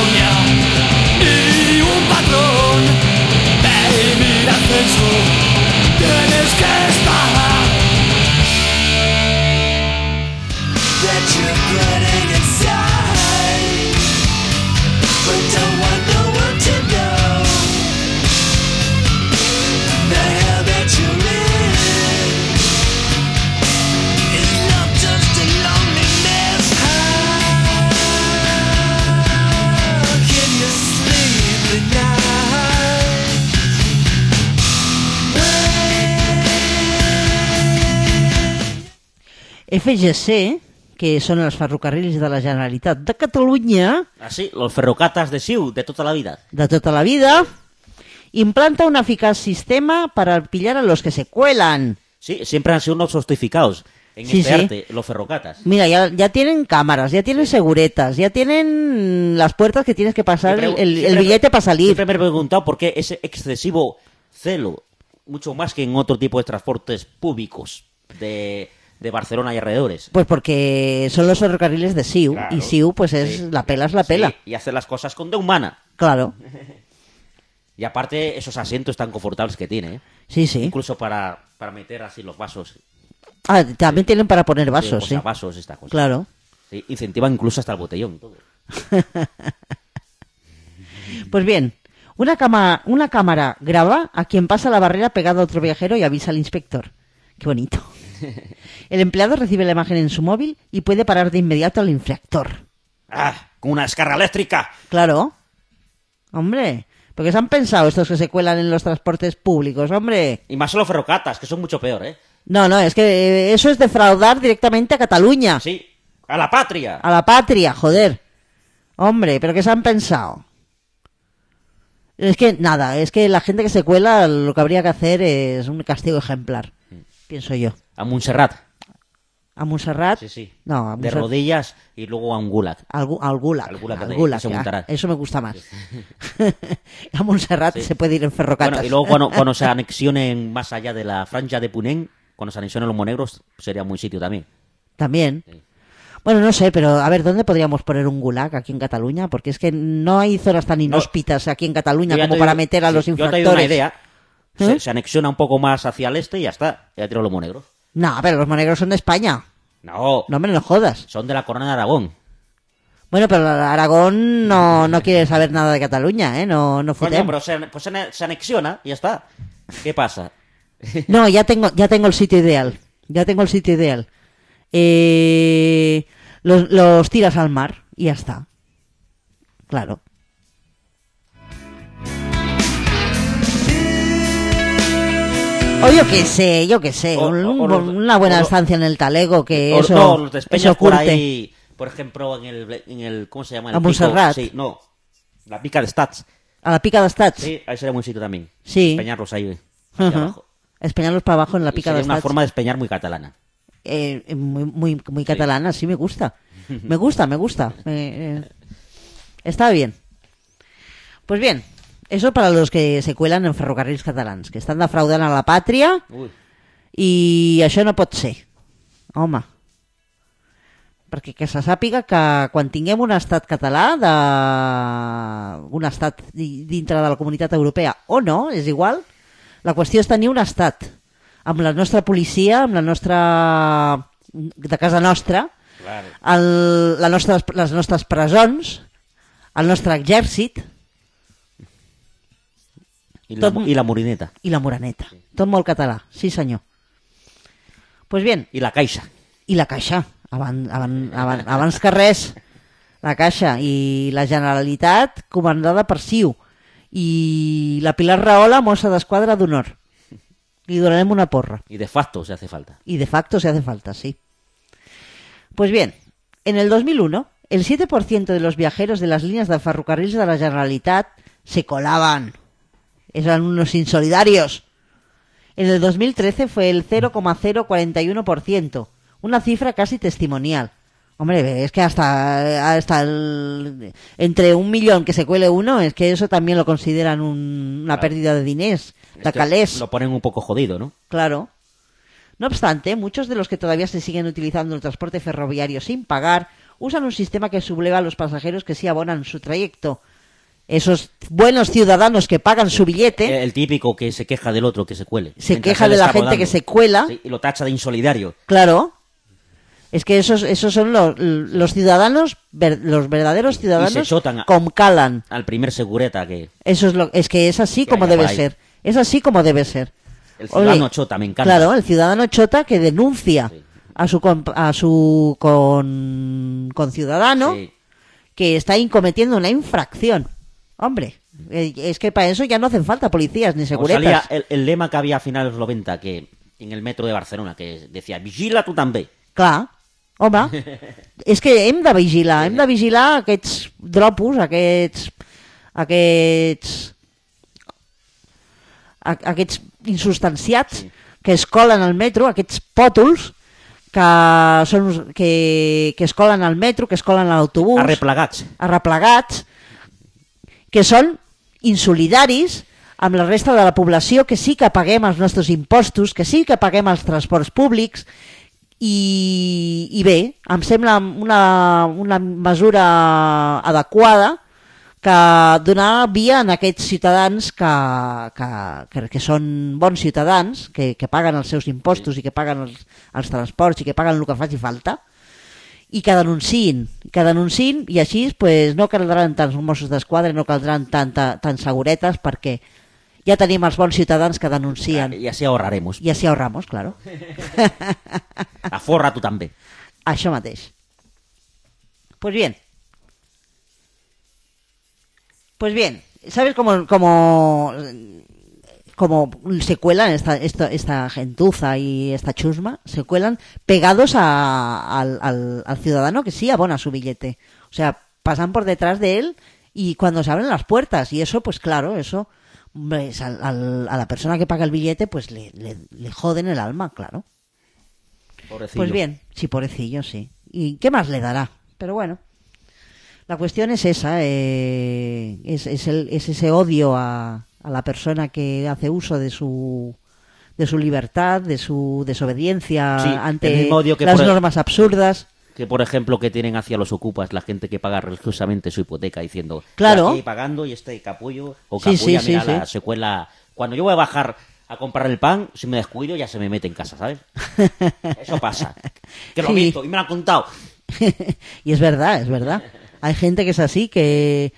FGC, que són els ferrocarrils de la Generalitat de Catalunya, Así, los ferrocatas de Siu de toda la vida. de tota la vida, implanta un eficaz sistema para pillar a los que se cuelan. Sí, siempre han sido unos justificados en Sí, este sí. arte, los ferrocatas. Mira, ya tienen cámaras, ya tienen seguretas, ya tienen las puertas que tienes que pasar el billete para salir. Siempre me he preguntado por qué ese excesivo celo, mucho más que en otro tipo de transportes públicos de Barcelona y alrededores. Pues porque son los ferrocarriles de Siu, Claro, y Siu pues es sí. la pela es la pela. Sí, y hacer las cosas con de humana. Claro, Y aparte, esos asientos tan confortables que tiene, ¿eh? sí, sí. Incluso para meter así los vasos. Ah, también tienen para poner vasos, sí. Vasos, esta cosa. Claro. Sí, incentivan incluso hasta el botellón y todo. Pues bien, una cámara graba a quien pasa la barrera pegado a otro viajero y avisa al inspector. Qué bonito. El empleado recibe la imagen en su móvil y puede parar de inmediato al infractor. ¡Ah! ¡Con una descarga eléctrica! Claro. Hombre, porque se han pensado estos que se cuelan en los transportes públicos, hombre. Y más los ferrocatas, que son mucho peor, ¿eh? No, es que eso es defraudar directamente a Cataluña. Sí, a la patria. A la patria, joder. Hombre, pero ¿qué se han pensado? Es que nada, es que la gente que se cuela lo que habría que hacer es un castigo ejemplar, pienso yo. A Montserrat. ¿A Montserrat? Sí, sí. No, a De Montserrat. rodillas y luego a un gulag. Al Gulag. Al Gulag, Al que Gulag, se montará. eso me gusta más. A Montserrat se puede ir en ferrocatas. Bueno, y luego cuando se anexionen más allá de la franja de Punén, cuando se anexionen los monegros, sería un buen sitio también. También. Bueno, no sé, pero a ver, ¿dónde podríamos poner un gulag aquí en Cataluña? Porque es que no hay zonas tan inhóspitas aquí en Cataluña Yo ya como te para digo- meter a los sí, infractores. Yo te doy una idea. ¿Eh? Se anexiona un poco más hacia el este y ya está. Ya tiro los monegros. No, pero los monegros son de España. No, No me lo jodas. son de la corona de Aragón. Bueno, pero Aragón no quiere saber nada de Cataluña, ¿eh? No Coño, fotem. pero se anexiona y ya está. ¿Qué pasa? No, ya tengo el sitio ideal. Ya tengo el sitio ideal. Los tiras al mar y ya está. Claro. O yo qué sé, una buena estancia en el Talego que O- eso, no, los eso despeñas por oculte. ahí, por ejemplo, en el ¿cómo se llama? En ¿A el pico. Montserrat? Sí, no. La pica de Stats. A la pica de Estats. Sí, ahí sería un buen sitio también. Sí. Despeñarlos ahí Ujú. abajo. Espeñarlos para abajo en la Y pica de sería una Estats. forma de despeñar muy catalana. Muy catalana, sí me gusta. Me gusta. Está bien. Pues bien, eso para los que se cuelan en ferrocarrils catalans, que estan defraudant a la pàtria Uy. i això no pot ser. Home. Perquè que se sàpiga que quan tinguem un estat català, un estat dintre de la comunitat europea o no, és igual, la qüestió és tenir un estat amb la nostra policia, amb la nostra de casa nostra, Claro. les nostres presons, el nostre exèrcit Y la morineta. i la moraneta. Tot molt català, sí senyor. Pues bien, Y la caixa. i la Caixa, abans que res, la Caixa i la Generalitat comandada per Siu i la Pilar Rahola, mossa d'esquadra d'honor. Li donarem una porra. Y de facto se hace falta. Y de facto se hace falta, sí. Pues bien, en el 2001, el 7% de los viajeros de las líneas de ferrocarrils de la Generalitat se colaban. Eran unos insolidarios. En el 2013 fue el 0,041%, una cifra casi testimonial. Hombre, es que hasta entre 1 millón que se cuele uno, es que eso también lo consideran una pérdida de diners, de calés. Lo ponen un poco jodido, ¿no? Claro. No obstante, muchos de los que todavía se siguen utilizando el transporte ferroviario sin pagar usan un sistema que subleva a los pasajeros que sí abonan su trayecto. Esos buenos ciudadanos que pagan su billete El típico que se queja del otro que se cuele. se Mientras queja él de la está gente rodando. que se cuela. Sí, y lo tacha de insolidario. Claro. Es que esos son los ciudadanos, los verdaderos ciudadanos chotan com calen. Al primer segureta que... Eso es que es así Que como haya debe por ahí. ser. Es así como debe ser. El ciudadano Ole, chota, me encanta. Claro, el ciudadano chota que denuncia Sí. a su conciudadano Sí. que está incometiendo una infracción. Hombre, es que para eso ya no hacen falta policías ni O seguretas. salía el lema que había a finales de los 90 que en el metro de Barcelona que decía vigila tú también. Clar, home, és que hem de vigilar aquests dropos, aquests insustanciats que es colen al metro, aquests pòtols que es colen al metro, que es colen a l'autobús, arreplegats, que són insolidaris amb la resta de la població, que sí que paguem els nostres impostos, que sí que paguem els transports públics, i bé, em sembla una mesura adequada que donar via a aquests ciutadans que són bons ciutadans, que paguen els seus impostos i que paguen els transports i que paguen el que faci falta, i que denunciïn, i així pues, no caldran tants Mossos d'Esquadra, no caldran tant seguretes, perquè ya tenemos els bons ciutadans que denuncien. Y así ahorraremos. Y así ahorramos, claro. Aforra tú també. Això mateix. Pues bien, ¿sabes cómo se cuelan esta gentuza y esta chusma? Se cuelan pegados al ciudadano que sí abona su billete. O sea, pasan por detrás de él y cuando se abren las puertas. Y eso, pues claro, eso pues, a la persona que paga el billete, pues le joden el alma, claro. Pobrecillo. Pues bien, sí, pobrecillo, sí. ¿Y qué más le dará? Pero bueno. La cuestión es esa, es ese odio a la persona que hace uso de su libertad, de su desobediencia sí, ante odio que las normas absurdas. Que, por ejemplo, que tienen hacia los ocupas la gente que paga religiosamente su hipoteca diciendo, claro, estoy pagando y este capullo o capulla, sí, mira sí, la secuela. Cuando yo voy a bajar a comprar el pan, si me descuido ya se me mete en casa, ¿sabes? Eso pasa. Que lo he visto y me lo han contado. Y es verdad. Hay gente que es así, que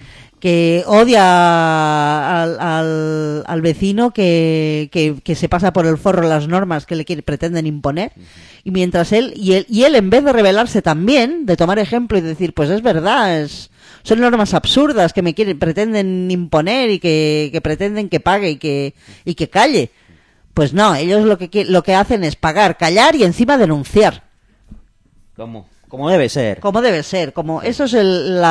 odia al vecino que se pasa por el forro las normas que le pretenden imponer, y mientras él en vez de rebelarse también, de tomar ejemplo y decir, pues es verdad, son normas absurdas que pretenden imponer y que pretenden que pague y que calle, pues no, ellos lo que hacen es pagar, callar y encima denunciar. ¿Cómo? Como debe ser. Eso es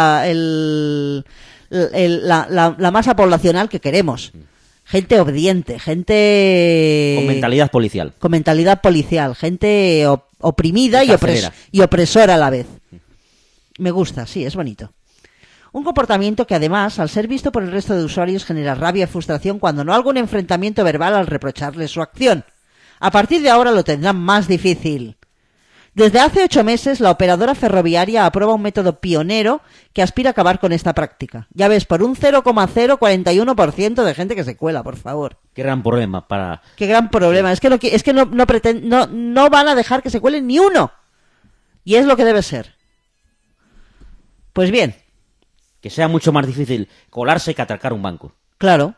la masa poblacional que queremos. Gente obediente, gente con mentalidad policial, gente oprimida y opresora a la vez. Me gusta, sí, es bonito. Un comportamiento que además, al ser visto por el resto de usuarios, genera rabia y frustración cuando no algún enfrentamiento verbal al reprocharles su acción. A partir de ahora lo tendrán más difícil. Desde hace 8 meses, la operadora ferroviaria aprueba un método pionero que aspira a acabar con esta práctica. Ya ves, por un 0,041% de gente que se cuela, por favor. Qué gran problema Qué gran problema. Es que no van a dejar que se cuelen ni uno. Y es lo que debe ser. Pues bien. Que sea mucho más difícil colarse que atracar un banco. Claro.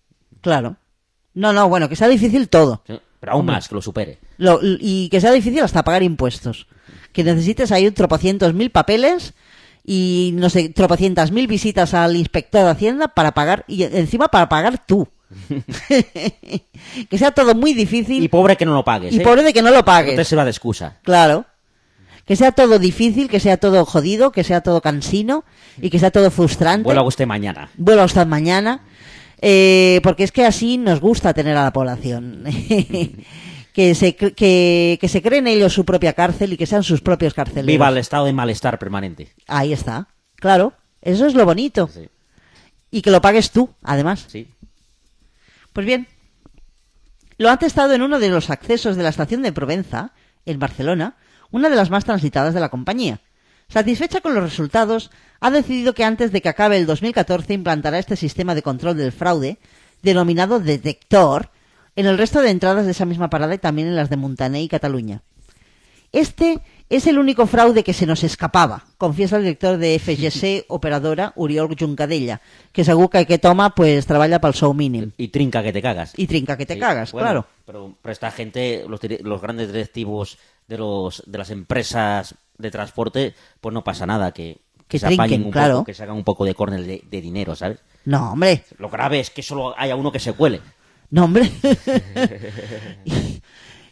No, bueno, que sea difícil todo. Sí, pero aún más, que lo supere. Y que sea difícil hasta pagar impuestos. Que necesites ahí tropocientos mil papeles y, no sé, tropocientas mil visitas al inspector de Hacienda para pagar, y encima para pagar tú. Que sea todo muy difícil. Y pobre que no lo pagues. Y pobre de que no lo pagues. Usted se va de excusa. Claro. Que sea todo difícil, que sea todo jodido, que sea todo cansino y que sea todo frustrante. Vuelva usted mañana. Porque es que así nos gusta tener a la población. que se creen ellos su propia cárcel y que sean sus propios carceleros. Viva el estado de malestar permanente. Ahí está. Claro. Eso es lo bonito. Sí. Y que lo pagues tú, además. Sí. Pues bien. Lo han testado en uno de los accesos de la estación de Provenza, en Barcelona, una de las más transitadas de la compañía. Satisfecha con los resultados, ha decidido que antes de que acabe el 2014 implantará este sistema de control del fraude, denominado detector, en el resto de entradas de esa misma parada y también en las de Montaner y Cataluña. Este es el único fraude que se nos escapaba, confiesa el director de FGC Operadora, Oriol Juncadella, que segur que toma, pues treballa pel sou mínim. Y trinca que te cagas. Y trinca que te cagas, bueno, claro. Pero esta gente, los grandes directivos de las empresas de transporte, pues no pasa nada, que se trinquen, apañen un claro. poco, que se hagan un poco de córner de dinero, ¿sabes? No, hombre. Lo grave es que solo haya uno que se cuele. No, hombre.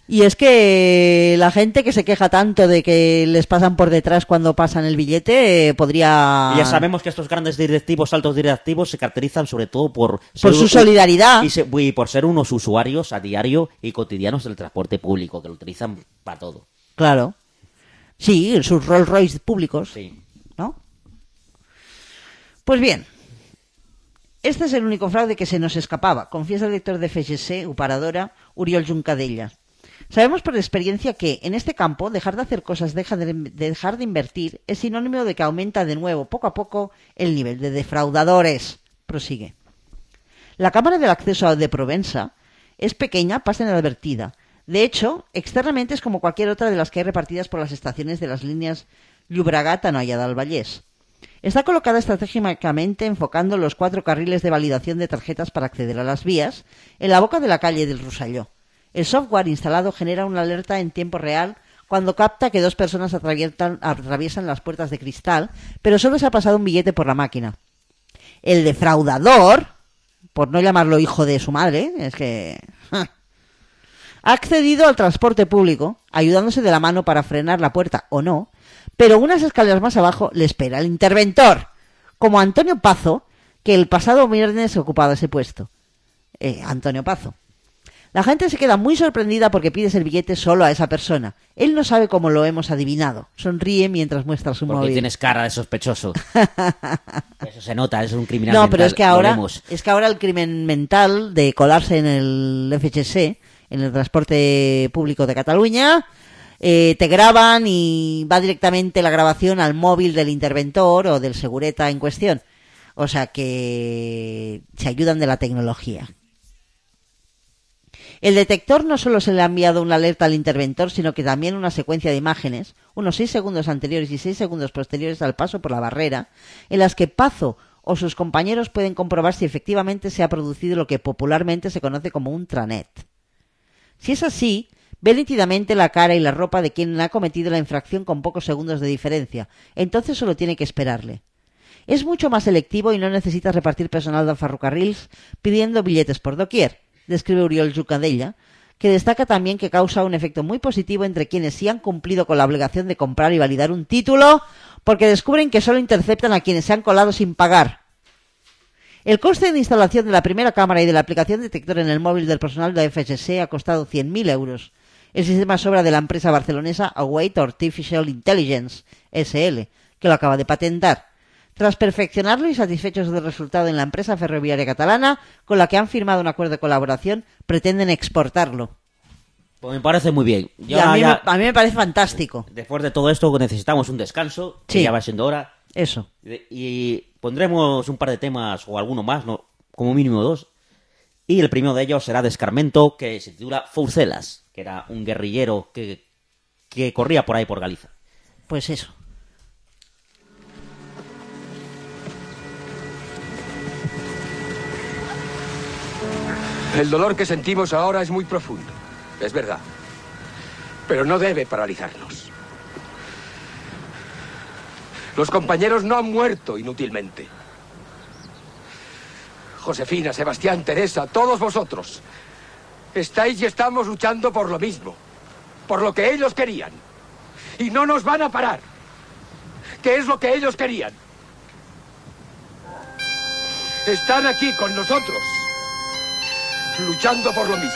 Y es que la gente que se queja tanto de que les pasan por detrás cuando pasan el billete podría... Y ya sabemos que estos grandes directivos, altos directivos, se caracterizan sobre todo por su solidaridad. Y por ser unos usuarios a diario y cotidianos del transporte público, que lo utilizan para todo. Claro. Sí, sus Rolls Royce públicos. Sí. ¿No? Pues bien. Este es el único fraude que se nos escapaba, confiesa el director de FGC, Uparadora, Uriol Juncadella. Sabemos por experiencia que, en este campo, dejar de hacer cosas, dejar de invertir, es sinónimo de que aumenta de nuevo, poco a poco, el nivel de defraudadores. Prosigue. La cámara del acceso de Provenza es pequeña, pasa inadvertida. De hecho, externamente es como cualquier otra de las que hay repartidas por las estaciones de las líneas Llobregat-Anoia del Vallès. Está colocada estratégicamente enfocando los 4 carriles de validación de tarjetas para acceder a las vías en la boca de la calle del Rosselló. El software instalado genera una alerta en tiempo real cuando capta que 2 personas atraviesan las puertas de cristal, pero solo se ha pasado un billete por la máquina. El defraudador, por no llamarlo hijo de su madre, es que... ha accedido al transporte público, ayudándose de la mano para frenar la puerta o no, pero unas escaleras más abajo le espera el interventor, como Antonio Pazo, que el pasado viernes ocupaba ese puesto. Antonio Pazo. La gente se queda muy sorprendida porque pides el billete solo a esa persona. Él no sabe cómo lo hemos adivinado. Sonríe mientras muestra su móvil. Porque tienes cara de sospechoso. Eso se nota, es un criminal no, mental. Pero es que ahora el crimen mental de colarse en el FGC, en el transporte público de Cataluña, te graban y va directamente la grabación al móvil del interventor o del segureta en cuestión. O sea que se ayudan de la tecnología. El detector no solo se le ha enviado una alerta al interventor, sino que también una secuencia de imágenes, unos 6 segundos anteriores y 6 segundos posteriores al paso por la barrera, en las que Pazo o sus compañeros pueden comprobar si efectivamente se ha producido lo que popularmente se conoce como un tranet. Si es así, ve nítidamente la cara y la ropa de quien ha cometido la infracción con pocos segundos de diferencia, entonces solo tiene que esperarle. Es mucho más selectivo y no necesita repartir personal de ferrocarrils pidiendo billetes por doquier, describe Uriol Juncadella, que destaca también que causa un efecto muy positivo entre quienes sí han cumplido con la obligación de comprar y validar un título, porque descubren que solo interceptan a quienes se han colado sin pagar. El coste de instalación de la primera cámara y de la aplicación detector en el móvil del personal de FGC ha costado 100.000 euros. El sistema es obra de la empresa barcelonesa Await Artificial Intelligence, SL, que lo acaba de patentar. Tras perfeccionarlo y satisfechos del resultado en la empresa ferroviaria catalana, con la que han firmado un acuerdo de colaboración, pretenden exportarlo. Pues me parece muy bien. A mí me parece fantástico. Después de todo esto necesitamos un descanso, que sí. Ya va siendo hora. Eso. Y pondremos un par de temas o alguno más, no, como mínimo 2. Y el primero de ellos será de Escarmento, que se titula Foucelas, que era un guerrillero que corría por ahí por Galicia. Pues eso. El dolor que sentimos ahora es muy profundo, es verdad. Pero no debe paralizarnos. Los compañeros no han muerto inútilmente. Josefina, Sebastián, Teresa, todos vosotros estáis y estamos luchando por lo mismo, por lo que ellos querían. Y no nos van a parar. ¿Qué es lo que ellos querían? Están aquí con nosotros, luchando por lo mismo.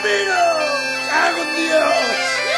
camino! ¡Cago en Dios!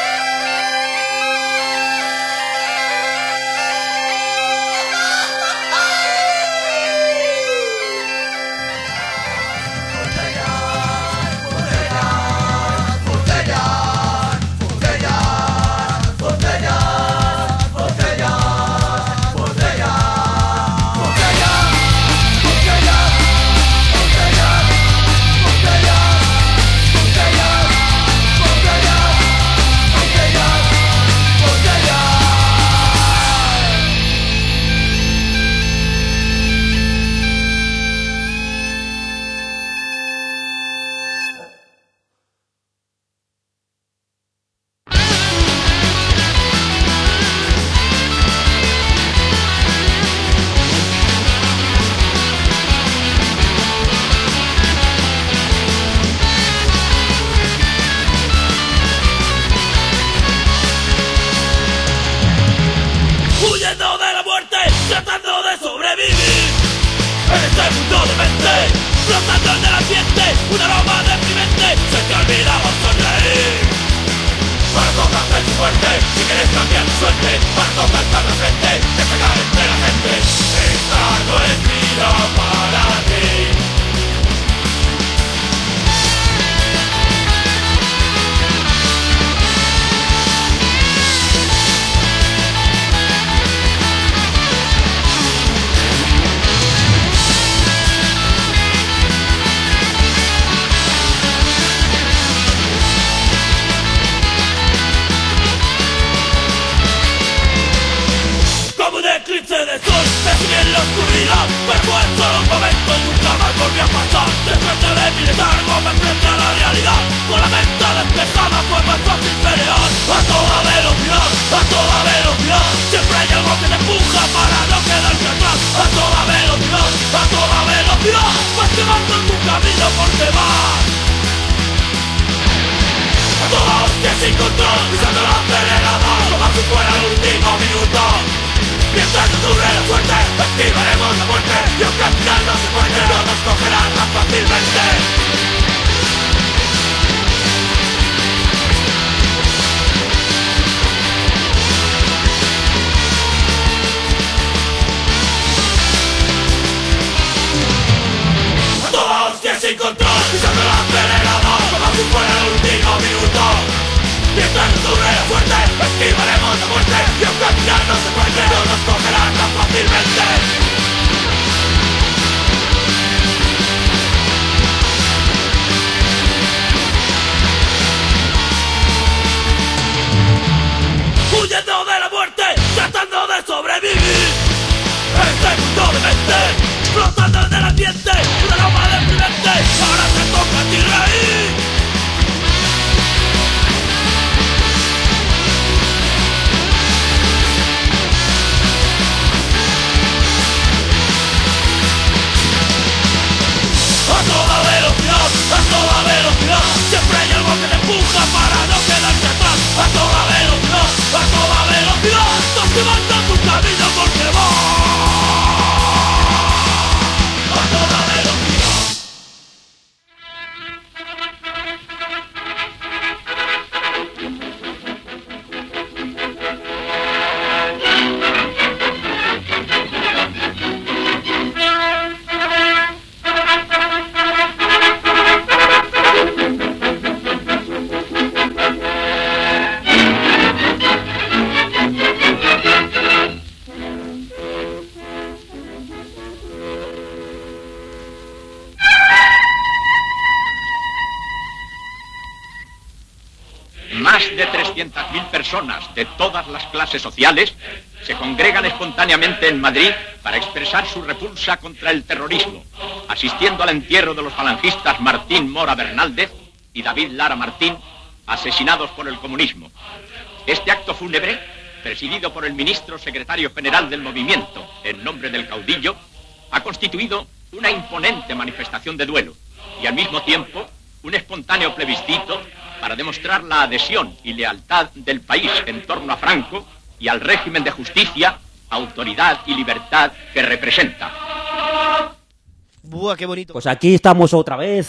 Más de 300.000 personas de todas las clases sociales se congregan espontáneamente en Madrid para expresar su repulsa contra el terrorismo, asistiendo al entierro de los falangistas Martín Mora Bernaldez y David Lara Martín, asesinados por el comunismo. Este acto fúnebre, presidido por el ministro secretario general del movimiento, en nombre del caudillo, ha constituido una imponente manifestación de duelo y al mismo tiempo un espontáneo plebiscito para demostrar la adhesión y lealtad del país en torno a Franco y al régimen de justicia, autoridad y libertad que representa. ¡Buah, qué bonito! Pues aquí estamos otra vez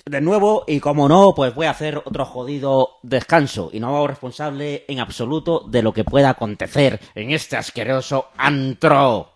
de nuevo, y como no, pues voy a hacer otro jodido descanso y no me hago responsable en absoluto de lo que pueda acontecer en este asqueroso antro.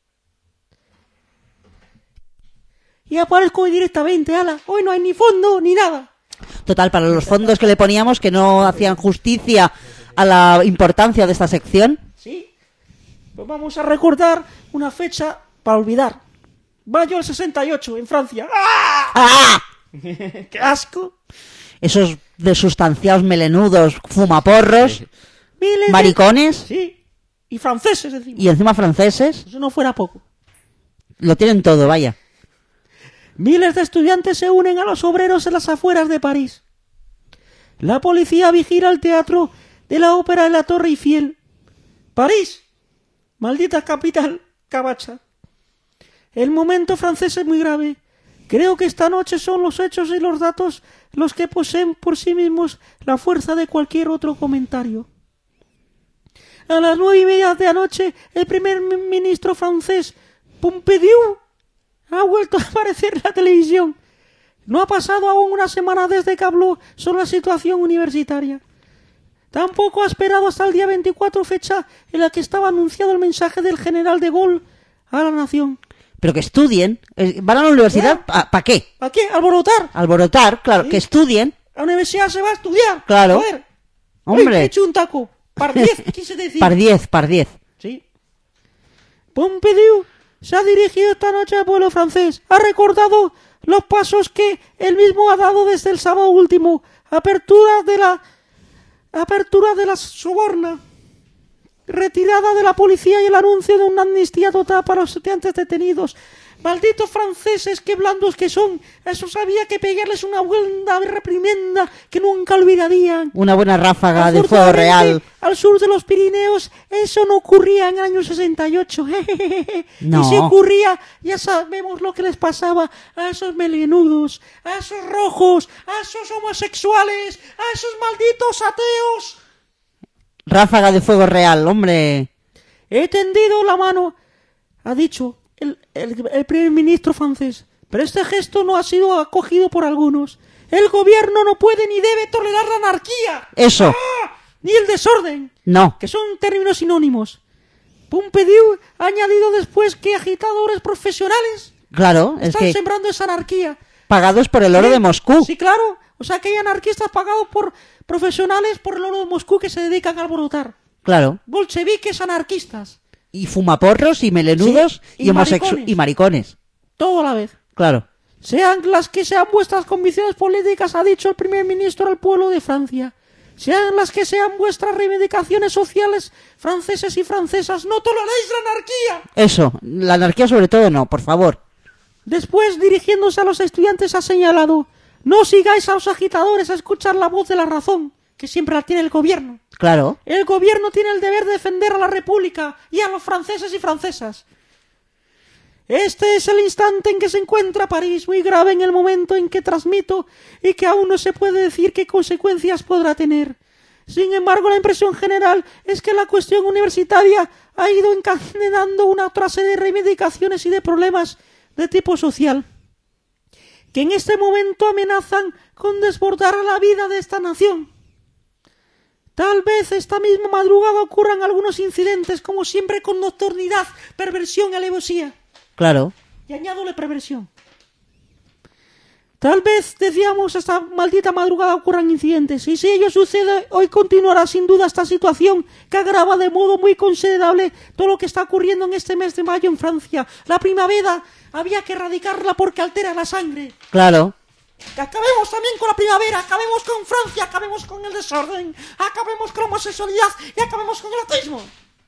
Y aparezco hoy directamente, ala. Hoy no hay ni fondo ni nada. Total, para los fondos que le poníamos que no hacían justicia a la importancia de esta sección. Sí. Pues vamos a recordar una fecha para olvidar. Mayo del 68, en Francia. ¡Ah! ¡Ah! ¡Qué asco! Esos desustanciados melenudos, fumaporros, Miles de- maricones Sí. Y franceses encima. y encima franceses. Eso no fuera poco. Lo tienen todo, vaya. Miles de estudiantes se unen a los obreros en las afueras de París. La policía vigila el teatro de la ópera de la Torre Eiffel. París. Maldita capital, cabacha. El momento francés es muy grave. Creo que esta noche son los hechos y los datos los que poseen por sí mismos la fuerza de cualquier otro comentario. A las 9:30 de anoche, el primer ministro francés, Pompidou, ha vuelto a aparecer en la televisión. No ha pasado aún una semana desde que habló sobre la situación universitaria. Tampoco ha esperado hasta el día 24, fecha en la que estaba anunciado el mensaje del general de Gaulle a la nación. Pero que estudien. ¿Van a la universidad? ¿Para qué? ¿A qué? ¿Alborotar? Alborotar, claro, Sí. que estudien. A la universidad se va a estudiar. Claro. Joder. Hombre. Uy, he hecho un taco. Par 10, quise decir. Par 10. Sí. Pompidou se ha dirigido esta noche al pueblo francés. Ha recordado los pasos que él mismo ha dado desde el sábado último. Apertura de la soborna. Retirada de la policía y el anuncio de una amnistía total para los estudiantes detenidos. Malditos franceses, qué blandos que son. Eso sabía que pegarles una buena reprimenda que nunca olvidarían. Una buena ráfaga de fuego Afortunadamente, real. al sur de los Pirineos, eso no ocurría en el año 68. No. Y si ocurría, ya sabemos lo que les pasaba a esos melenudos, a esos rojos, a esos homosexuales, a esos malditos ateos. Ráfaga de fuego real, hombre. He tendido la mano, ha dicho el primer ministro francés, pero este gesto no ha sido acogido por algunos. El gobierno no puede ni debe tolerar la anarquía. Eso. ¡Ah! Ni el desorden, No. que son términos sinónimos. Pompidou ha añadido después que agitadores profesionales Claro, es están que sembrando esa anarquía. pagados por el oro Sí, de Moscú. Sí, claro. O sea que hay anarquistas pagados por profesionales por el oro de Moscú que se dedican a alborotar. Claro. Bolcheviques anarquistas. Y fumaporros y melenudos Sí, y maricones. y maricones. Todo a la vez. Claro. Sean las que sean vuestras convicciones políticas, ha dicho el primer ministro al pueblo de Francia. Sean las que sean vuestras reivindicaciones sociales, franceses y francesas, no toleréis la anarquía. Eso. La anarquía sobre todo no, por favor. Después, dirigiéndose a los estudiantes, ha señalado: no sigáis a los agitadores a escuchar la voz de la razón, que siempre la tiene el gobierno. Claro. El gobierno tiene el deber de defender a la República y a los franceses y francesas. Este es el instante en que se encuentra París, muy grave en el momento en que transmito y que aún no se puede decir qué consecuencias podrá tener. Sin embargo, la impresión general es que la cuestión universitaria ha ido encadenando una otra serie de reivindicaciones y de problemas de tipo social, que en este momento amenazan con desbordar a la vida de esta nación. Tal vez esta misma madrugada ocurran algunos incidentes, como siempre, con nocturnidad, perversión y alevosía. Claro. Y añádole perversión. Tal vez, decíamos, esta maldita madrugada ocurran incidentes. Y si ello sucede, hoy continuará sin duda esta situación que agrava de modo muy considerable todo lo que está ocurriendo en este mes de mayo en Francia. La primavera había que erradicarla porque altera la sangre. Claro. Que acabemos también con la primavera, acabemos con Francia, acabemos con el desorden, acabemos con la homosexualidad y acabemos con el ateísmo.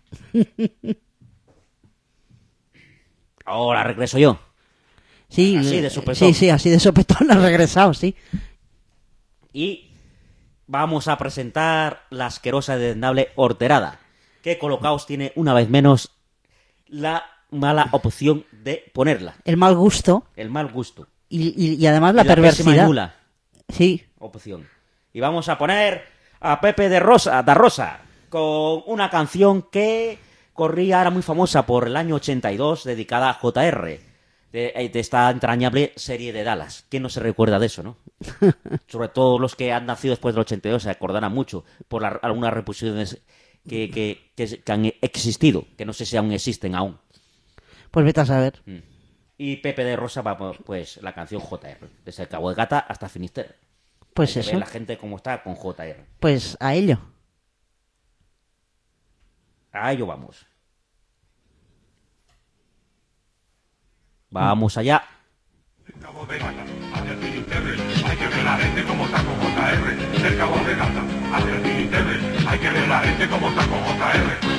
Ahora regreso yo. Sí, Así de sopetón. sí, así de sopetón ha regresado, sí. Y vamos a presentar la asquerosa y desdendable horterada, que Colocaos tiene una vez menos la mala opción de ponerla. El mal gusto El mal gusto. y además la Y pésima y perversidad. nula Sí. opción. Y vamos a poner a Pepe da Rosa con una canción que corría, era muy famosa por el año 82, dedicada a JR. de esta entrañable serie de Dallas. ¿Quién no se recuerda de eso, no? Sobre todo los que han nacido después del 82 se acordarán mucho por algunas reposiciones que han existido, que no sé si aún existen aún. Pues vete a saber. Y Pepe de Rosa va, pues, la canción JR, desde el Cabo de Gata hasta Finisterre. Pues Hay que eso. ver la gente cómo está con JR. Pues a ello. A ello vamos. Vamos allá. El Cabo de Gata, hacia el Finisterre, hay que ver la gente como está con JR. Del Cabo de Gata, hacia el Finisterre, hay que ver la gente como está con JR.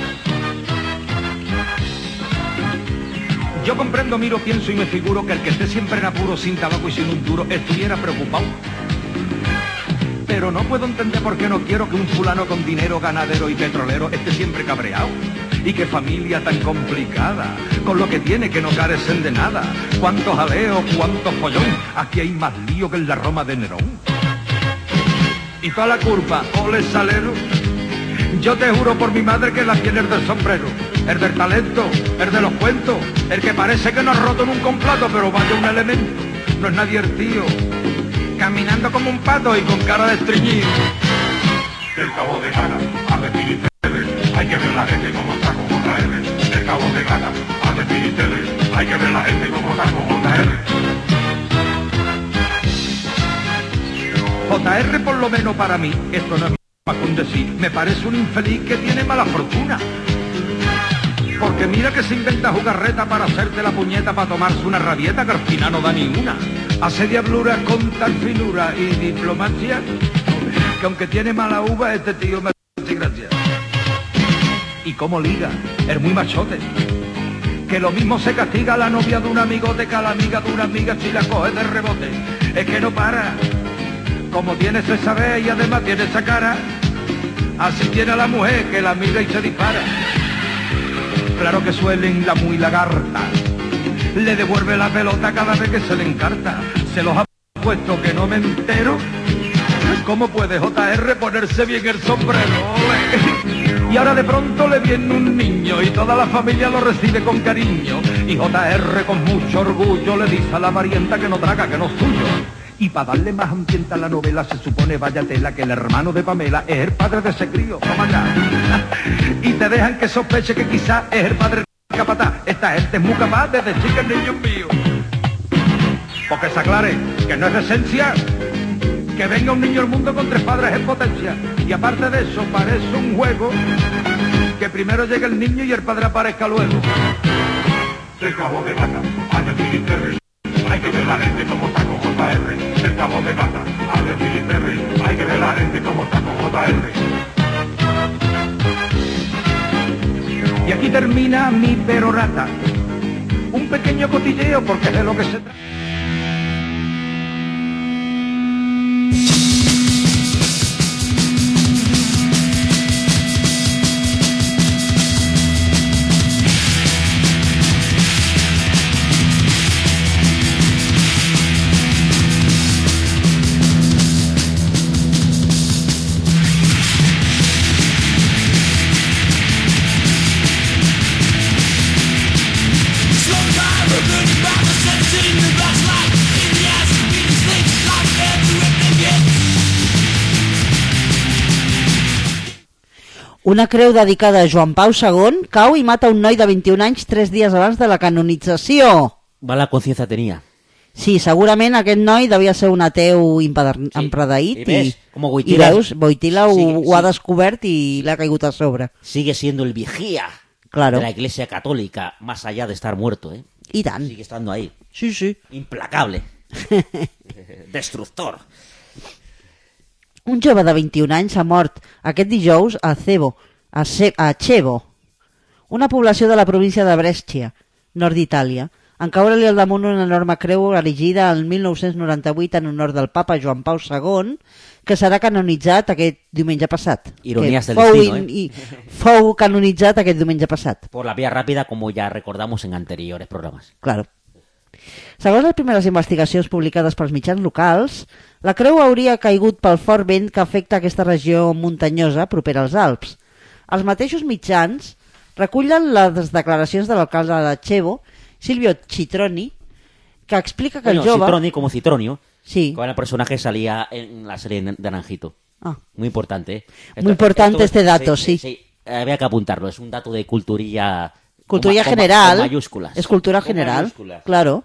Yo comprendo, miro, pienso y me figuro que el que esté siempre en apuro, sin tabaco y sin un duro, estuviera preocupado. Pero no puedo entender por qué no quiero que un fulano con dinero, ganadero y petrolero esté siempre cabreado. Y qué familia tan complicada, con lo que tiene que no carecen de nada. Cuántos jaleos, cuántos follón, aquí hay más lío que en la Roma de Nerón. Y toda la culpa, ole salero, yo te juro por mi madre que la tiene el del sombrero, el del talento, el de los cuentos, el que parece que no ha roto en un complato, pero vaya un elemento, no es nadie el tío, caminando como un pato y con cara de estreñido. Del Cabo de Gata, hacia el Finisterre, hay que ver la gente como está con JR. Del Cabo de Gata, hacia el Finisterre, hay que ver la gente como está con JR. JR, por lo menos para mí, esto no es para decir, me parece un infeliz que tiene mala fortuna. Porque mira que se inventa jugarreta para hacerte la puñeta para tomarse una rabieta que al final no da ni una. Hace diabluras con tal finura y diplomacia que aunque tiene mala uva, este tío me hace gracia. Y cómo liga, es muy machote. Que lo mismo se castiga a la novia de un amigote que a la amiga de una amiga si la coge de rebote. Es que no para. Como tiene esa vez y además tiene esa cara, así tiene a la mujer que la mira y se dispara. Claro que suelen la muy lagarta, le devuelve la pelota cada vez que se le encarta. Se los ha puesto que no me entero. ¿Cómo puede JR ponerse bien el sombrero? ¡Ole! Y ahora de pronto le viene un niño y toda la familia lo recibe con cariño. Y JR con mucho orgullo le dice a la parienta que no traga, que no es suyo. Y para darle más ambiente a la novela se supone, vaya tela, que el hermano de Pamela es el padre de ese crío. Toma ya. Y te dejan que sospeche que quizás es el padre de capataz. Esta gente es muy capaz de decir que el niño es mío. Porque se aclare que no es de esencia que venga un niño al mundo con 3 padres en potencia. Y aparte de eso parece un juego que primero llegue el niño y el padre aparezca luego. Del Cabo de Gata, hacia el Finisterre, hay que ver la gente como está con JR. Del Cabo de Gata, hacia el Finisterre, hay que ver la gente como está con JR. Y aquí termina mi perorata. Un pequeño cotilleo porque es de lo que se trata. Una creu dedicada a Joan Pau II cau i mata un noi de 21 anys 3 dies abans de la canonització. Mala consciència tenia. Sí, segurament aquest noi devia ser un ateu empredaït. I ves, com Wojtyla, i veus, Wojtyla ho ha descobert i l'ha caigut a sobre. Sigue siendo el vigía claro. de la Iglesia Católica, más allá de estar muerto, ¿eh? I tant. Sigue estando ahí. Sí, sí. Implacable. Destructor. Un jove de 21 anys ha mort aquest dijous a Chievo, una població de la província de Brescia, nord d'Itàlia, en caure-li al damunt una enorme creu erigida el 1998 en honor del papa Joan Pau II, que serà canonitzat aquest diumenge passat. Ironías del destino, ¿eh? Fou canonitzat aquest diumenge passat. Por la vía rápida, como ya recordamos en anteriores programas. Claro. Segons les primeres investigacions publicades pels mitjans locals, la creu hauria caigut pel fort vent que afecta aquesta regió muntanyosa propera als Alps. Els mateixos mitjans recullen les declaracions de l'alcalde de Chievo, Silvio Citroni, que explica que Bueno, el jove... Citroni, como Citronio, Sí. con el personaje salía en la serie de Naranjito. Ah. Muy importante. Muy importante este dato, sí. Había que apuntarlo, es un dato de culturilla... Cultura con general. mayúsculas. Es cultura Con general. mayúsculas. Claro.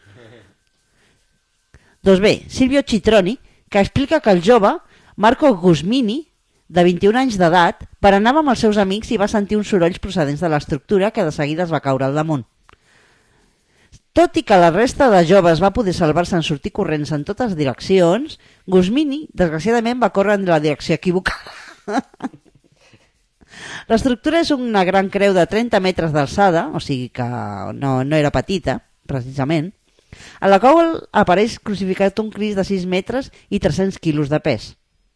2B. Silvio Citroni, que explica que el jove, Marco Gusmini, de 21 anys d'edat, berenava amb els seus amics i va sentir uns sorolls procedents de l'estructura que de seguida es va caure al damunt. Tot i que la resta de joves va poder salvar-se en sortir corrents en totes direccions, Gusmini, desgraciadament, va córrer en la direcció equivocada. L'estructura és una gran creu de 30 metres d'alçada, o sigui que no era petita, precisament, a la qual apareix crucificat un Crist de 6 metres i 300 quilos de pes.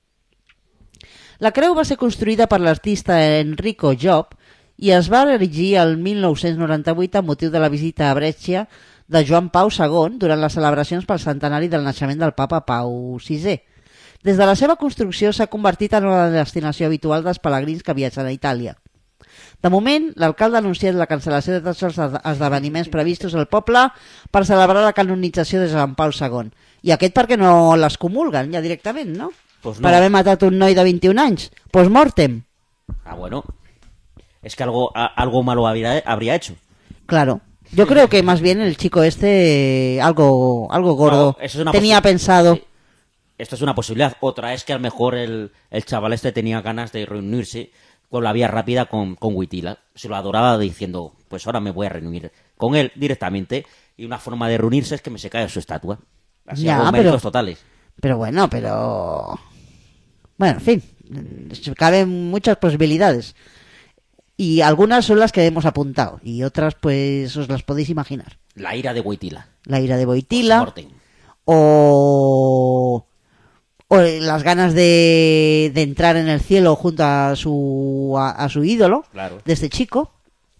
La creu va ser construïda per l'artista Enrico Job i es va erigir el 1998 amb motiu de la visita a Brescia de Joan Pau II durant les celebracions pel centenari del naixement del papa Pau VI. Des de la seva construcció s'ha convertit en una destinació habitual dels pelegrins que viatgen a Itàlia. De moment, l'alcalde ha anunciat la cancel·lació de tots els esdeveniments previstos al poble per celebrar la canonització de Joan Pau II. I aquest perquè no les comulguen ja directament, no? Pues no. Per haver matat un noi de 21 anys. Pues mortem. Ah, bueno. Es que algo malo habría hecho. Claro. Yo creo que más bien el chico este algo gordo No, eso es una tenía pensado. Sí. Esto es una posibilidad. Otra es que a lo mejor el chaval este tenía ganas de reunirse con la vía rápida con Wojtyla. Se lo adoraba diciendo, pues ahora me voy a reunir con él directamente. Y una forma de reunirse es que me se caiga su estatua. Así Ya, hago méritos totales. Pero bueno, Bueno, en fin, caben muchas posibilidades. Y algunas son las que hemos apuntado. Y otras, pues, os las podéis imaginar. La ira de Wojtyla. La ira de Wojtyla. Post-mortem. O las ganas de entrar en el cielo junto a su ídolo, Claro. de este chico.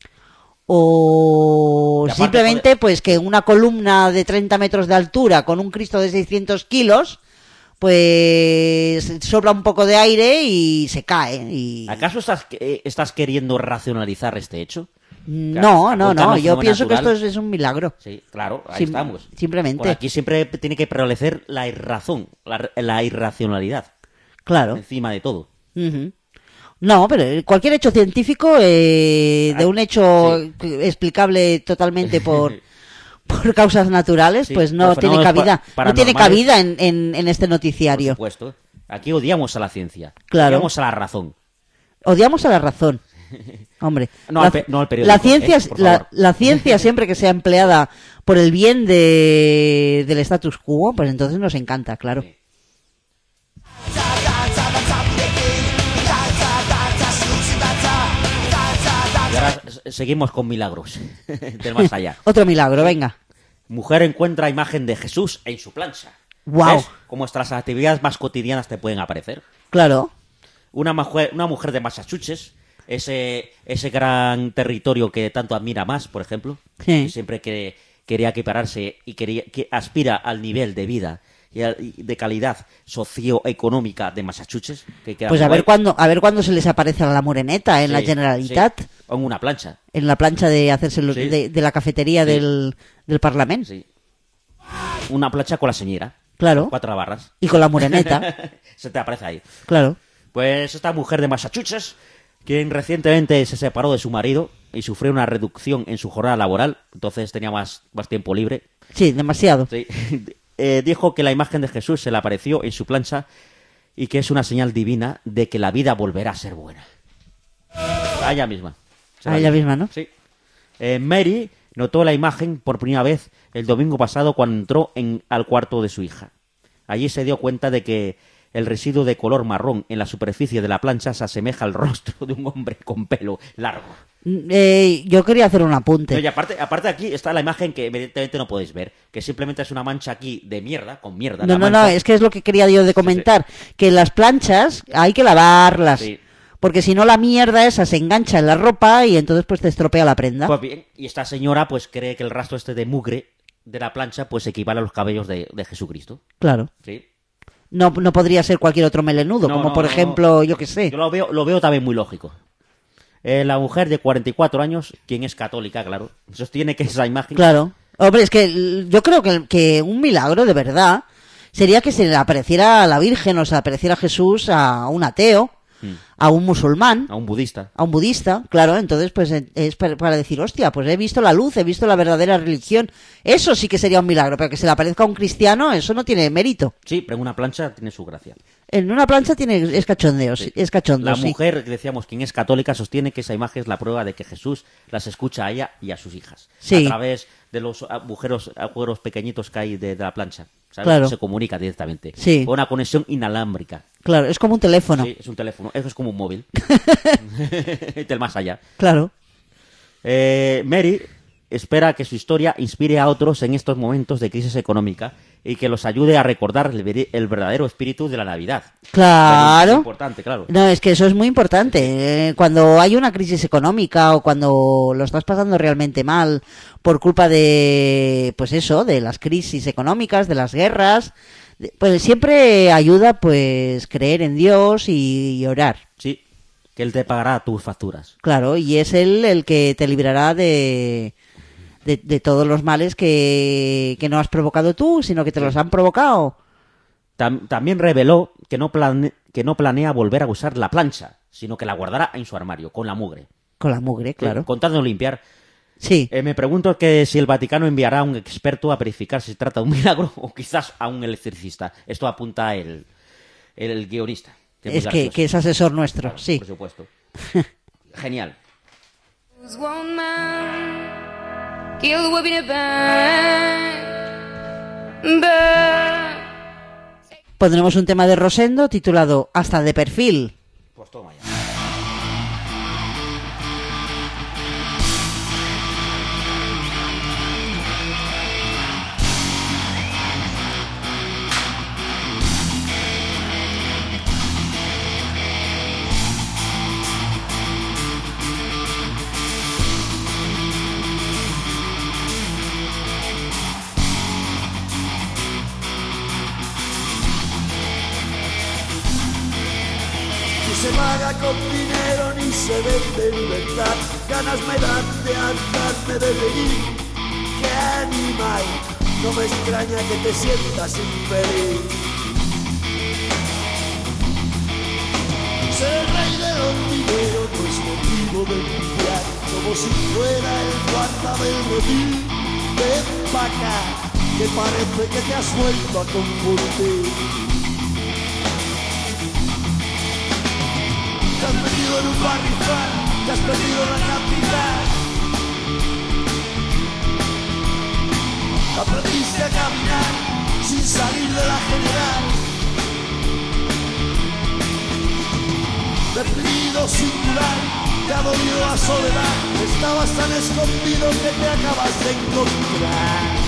O Y aparte simplemente, pues, que una columna de 30 metros de altura con un Cristo de 600 kilos, pues sobra un poco de aire y se cae. Y... ¿Acaso estás queriendo racionalizar este hecho? No, Apuntarlo yo como pienso que natural. esto es un milagro. Sí, claro, ahí estamos. Simplemente. Por aquí siempre tiene que prevalecer la irrazón, la irracionalidad. Claro. Encima de todo. Ujú. No, pero cualquier hecho científico de un hecho explicable totalmente por causas naturales, Sí, pues no los tiene fenómenos cabida. No tiene paranormales. cabida en este Por noticiario. supuesto. Aquí odiamos a la ciencia. Claro. Odiamos a la razón. Odiamos a la razón. Hombre, No al periódico, la ciencia, por favor. la ciencia siempre que sea empleada por el bien del status quo, pues entonces nos encanta, claro. Sí. Y ahora seguimos con milagros del más allá. Otro milagro, venga. Mujer encuentra imagen de Jesús en su plancha. Guau. ¿Ves? Como estas actividades más cotidianas te pueden aparecer. Claro. Una mujer de Massachusetts, ese gran territorio que tanto admira más, por ejemplo, Sí. que siempre quería equipararse y que aspira al nivel de vida y de calidad socioeconómica de Massachusetts. Que queda Pues muy a ver guay. cuándo se les aparece a la moreneta en la Sí, Generalitat, sí. O en una plancha. en la plancha de hacerse Sí. de la cafetería Sí. del Parlamento. Sí. Una plancha con la señora. Claro. 4 barras. Y con la moreneta. Se te aparece ahí. Claro. Pues esta mujer de Massachusetts, quien recientemente se separó de su marido y sufrió una reducción en su jornada laboral, entonces tenía más tiempo libre, Sí, demasiado. sí, dijo que la imagen de Jesús se le apareció en su plancha y que es una señal divina de que la vida volverá a ser buena. A ella misma. Se A la ella dijo. misma, ¿no? Sí. Mary notó la imagen por primera vez el domingo pasado cuando entró al cuarto de su hija. Allí se dio cuenta de que el residuo de color marrón en la superficie de la plancha se asemeja al rostro de un hombre con pelo largo. Yo quería hacer un apunte. No, y aparte aquí está la imagen que evidentemente no podéis ver, que simplemente es una mancha aquí de mierda, con mierda. No, la no, mancha. es que es lo que quería yo de comentar. Que las planchas hay que lavarlas. Sí. Porque si no la mierda esa se engancha en la ropa y entonces pues te estropea la prenda. Pues bien, y esta señora pues cree que el rastro este de mugre de la plancha pues equivale a los cabellos de Jesucristo. Claro. Sí. No podría ser cualquier otro melenudo, No, como no, por no, ejemplo, yo qué sé. Yo lo veo también muy lógico. La mujer de 44 años, quien es católica, claro, sostiene que esa imagen Claro. Hombre, es que yo creo que un milagro de verdad sería que se le apareciera a la Virgen o se le apareciera a Jesús a un ateo, a un musulmán, A un budista. a un budista, claro. Entonces pues es para decir, hostia, pues he visto la luz, he visto la verdadera religión. Eso sí que sería un milagro, pero que se le aparezca a un cristiano, eso no tiene mérito. Sí, pero en una plancha tiene su gracia. En una plancha es cachondeo, Sí. es cachondo, La sí. mujer, decíamos, quien es católica, sostiene que esa imagen es la prueba de que Jesús las escucha a ella y a sus hijas. Sí. A través de los agujeros pequeñitos que hay de la plancha. ¿Sabes? Claro. Se comunica directamente. Sí. Con una conexión inalámbrica. Claro, es como un teléfono. Sí, es un teléfono. Eso es como un móvil. Del más allá. Claro. Mary espera que su historia inspire a otros en estos momentos de crisis económica y que los ayude a recordar el verdadero espíritu de la Navidad. Claro. Es importante, claro. No, es que eso es muy importante. Cuando hay una crisis económica o cuando lo estás pasando realmente mal por culpa de, pues eso, de las crisis económicas, de las guerras, pues siempre ayuda, pues, creer en Dios y orar. Sí, que él te pagará tus facturas. Claro, y es él el que te librará de todos los males que no has provocado tú, sino que te los han provocado. También reveló que no planea volver a usar la plancha, sino que la guardará en su armario, con la mugre. Con la mugre, claro. Con tal de no limpiar. Sí. Me pregunto que si el Vaticano enviará a un experto a verificar si se trata de un milagro o quizás a un electricista. Esto apunta el guionista. Que Es que es asesor nuestro, claro, sí. Por supuesto. Genial. One man killed whipping a bird. Pondremos un tema de Rosendo titulado Hasta de perfil. Pues toma ya. Se paga con dinero ni se vende libertad. Ganas me dan de hartarme de reír. ¡Qué animal! No me extraña que te sientas infeliz. Ser rey de los dineros no es motivo de envidiar. Como si fuera el guardabel redil. Ven pa' acá, que parece que te has vuelto a confundir. Te has metido en un barrizal, te has perdido la cantidad. Aprendiste a caminar sin salir de la general. Perdido singular, te ha dolido la soledad. Estabas tan escondido que te acabas de encontrar.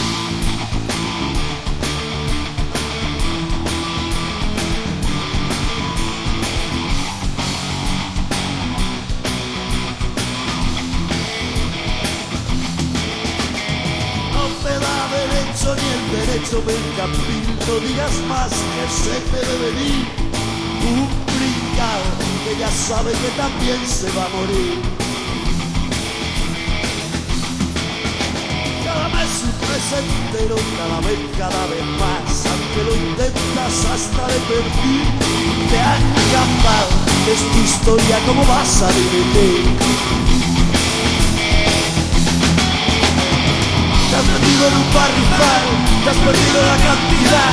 Ni el derecho mercantil, no digas más que se te debe ir. Un brincao que ya sabe que también se va a morir. Cada mes un presentero, cada vez más, aunque lo intentas hasta de perfil. Te han cantado, es tu historia, ¿cómo vas a dividir? Te has metido en un barrizal, te has perdido la cantidad.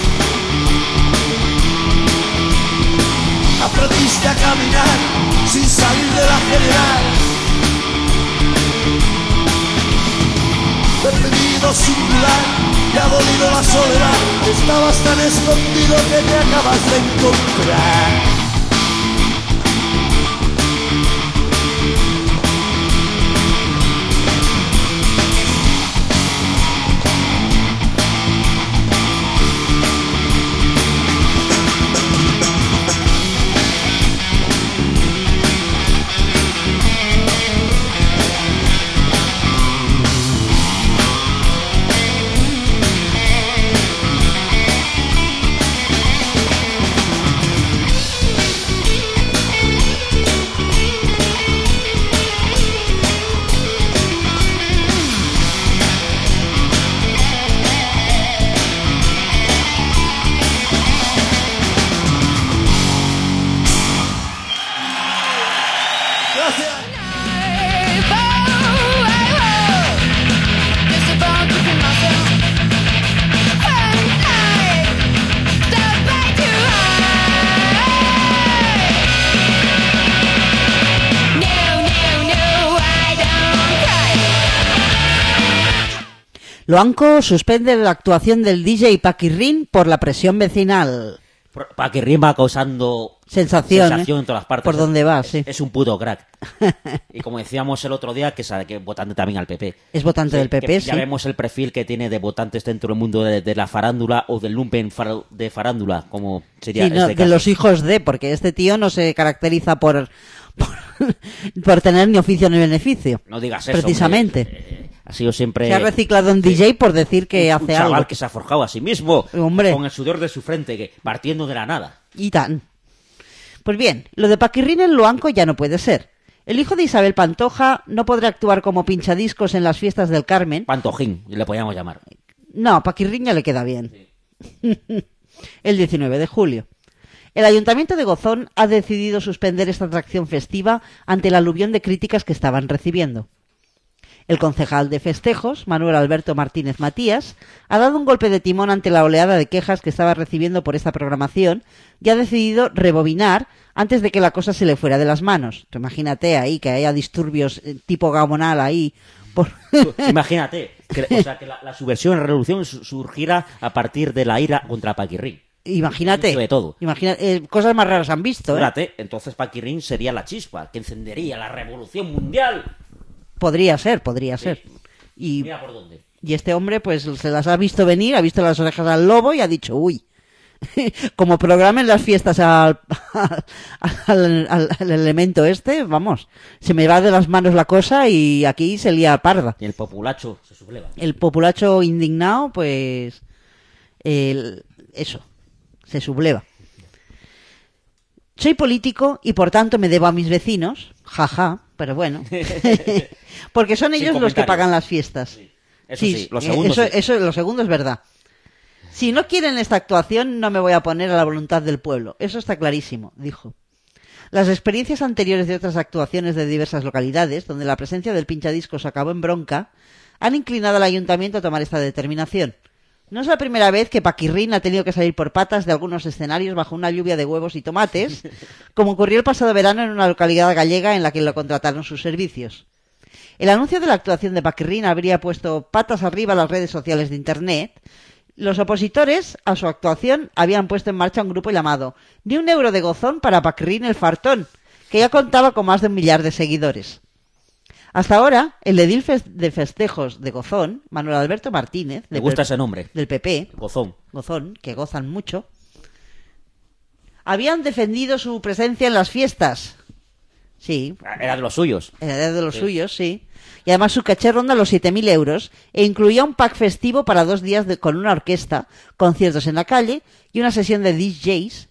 Aprendiste a caminar sin salir de la general. Perdido singular, te ha dolido la soledad. Estabas tan escondido que te acabas de encontrar. Loanco suspende la actuación del DJ Paquirrín por la presión vecinal. Paquirrín va causando sensación en todas las partes. Por donde va, sí. Es un puto crack. Y como decíamos el otro día, que sabe que es votante también al PP. Es votante del PP, sí. Ya vemos el perfil que tiene de votantes dentro del mundo de la farándula o del lumpen de farándula, como sería sí, no, este caso. De los hijos de, porque este tío no se caracteriza por tener ni oficio ni beneficio. No digas eso. Precisamente. Ha sido siempre... Se ha reciclado en DJ por decir que hace un chaval algo. Que se ha forjado a sí mismo. Hombre. Con el sudor de su frente, que partiendo de la nada. Y tan. Pues bien, lo de Paquirrín en Loanco ya no puede ser. El hijo de Isabel Pantoja no podrá actuar como pinchadiscos en las fiestas del Carmen. Pantojín, le podíamos llamar. No, Paquirrín ya le queda bien. Sí. El 19 de julio. El Ayuntamiento de Gozón ha decidido suspender esta atracción festiva ante el aluvión de críticas que estaban recibiendo. El concejal de festejos, Manuel Alberto Martínez Matías, ha dado un golpe de timón ante la oleada de quejas que estaba recibiendo por esta programación y ha decidido rebobinar antes de que la cosa se le fuera de las manos. Tú imagínate ahí que haya disturbios tipo gamonal ahí. Imagínate, que la subversión, la revolución surgiera a partir de la ira contra Paquirrín. Imagínate, de todo. Cosas más raras han visto, Fíjate, entonces Paquirrín sería la chispa que encendería la revolución mundial. Podría ser. Y mira por dónde. Y este hombre pues se las ha visto venir, ha visto las orejas al lobo y ha dicho, uy, como programen las fiestas al elemento este, vamos, se me va de las manos la cosa y aquí se lía parda. Y el populacho se subleva. El populacho indignado, pues, eso, se subleva. Soy político y por tanto me debo a mis vecinos, jaja, pero bueno, porque son ellos los que pagan las fiestas. Sí. Eso sí, lo segundo eso, lo segundo es verdad. Si no quieren esta actuación, no me voy a poner a la voluntad del pueblo. Eso está clarísimo, dijo. Las experiencias anteriores de otras actuaciones de diversas localidades, donde la presencia del pinchadiscos acabó en bronca, han inclinado al ayuntamiento a tomar esta determinación. No es la primera vez que Paquirrín ha tenido que salir por patas de algunos escenarios bajo una lluvia de huevos y tomates, como ocurrió el pasado verano en una localidad gallega en la que lo contrataron sus servicios. El anuncio de la actuación de Paquirrín habría puesto patas arriba las redes sociales de Internet. Los opositores a su actuación habían puesto en marcha un grupo llamado Ni un euro de Gozón para Paquirrín el Fartón, que ya contaba con más de 1 millar de seguidores. Hasta ahora, el edil de festejos de Gozón, Manuel Alberto Martínez, me gusta ese nombre, del PP, Gozón, que gozan mucho, habían defendido su presencia en las fiestas. Sí. Era de los suyos. Era de los suyos, sí. Y además su caché ronda los 7.000 euros e incluía un pack festivo para 2 días con una orquesta, conciertos en la calle y una sesión de DJs,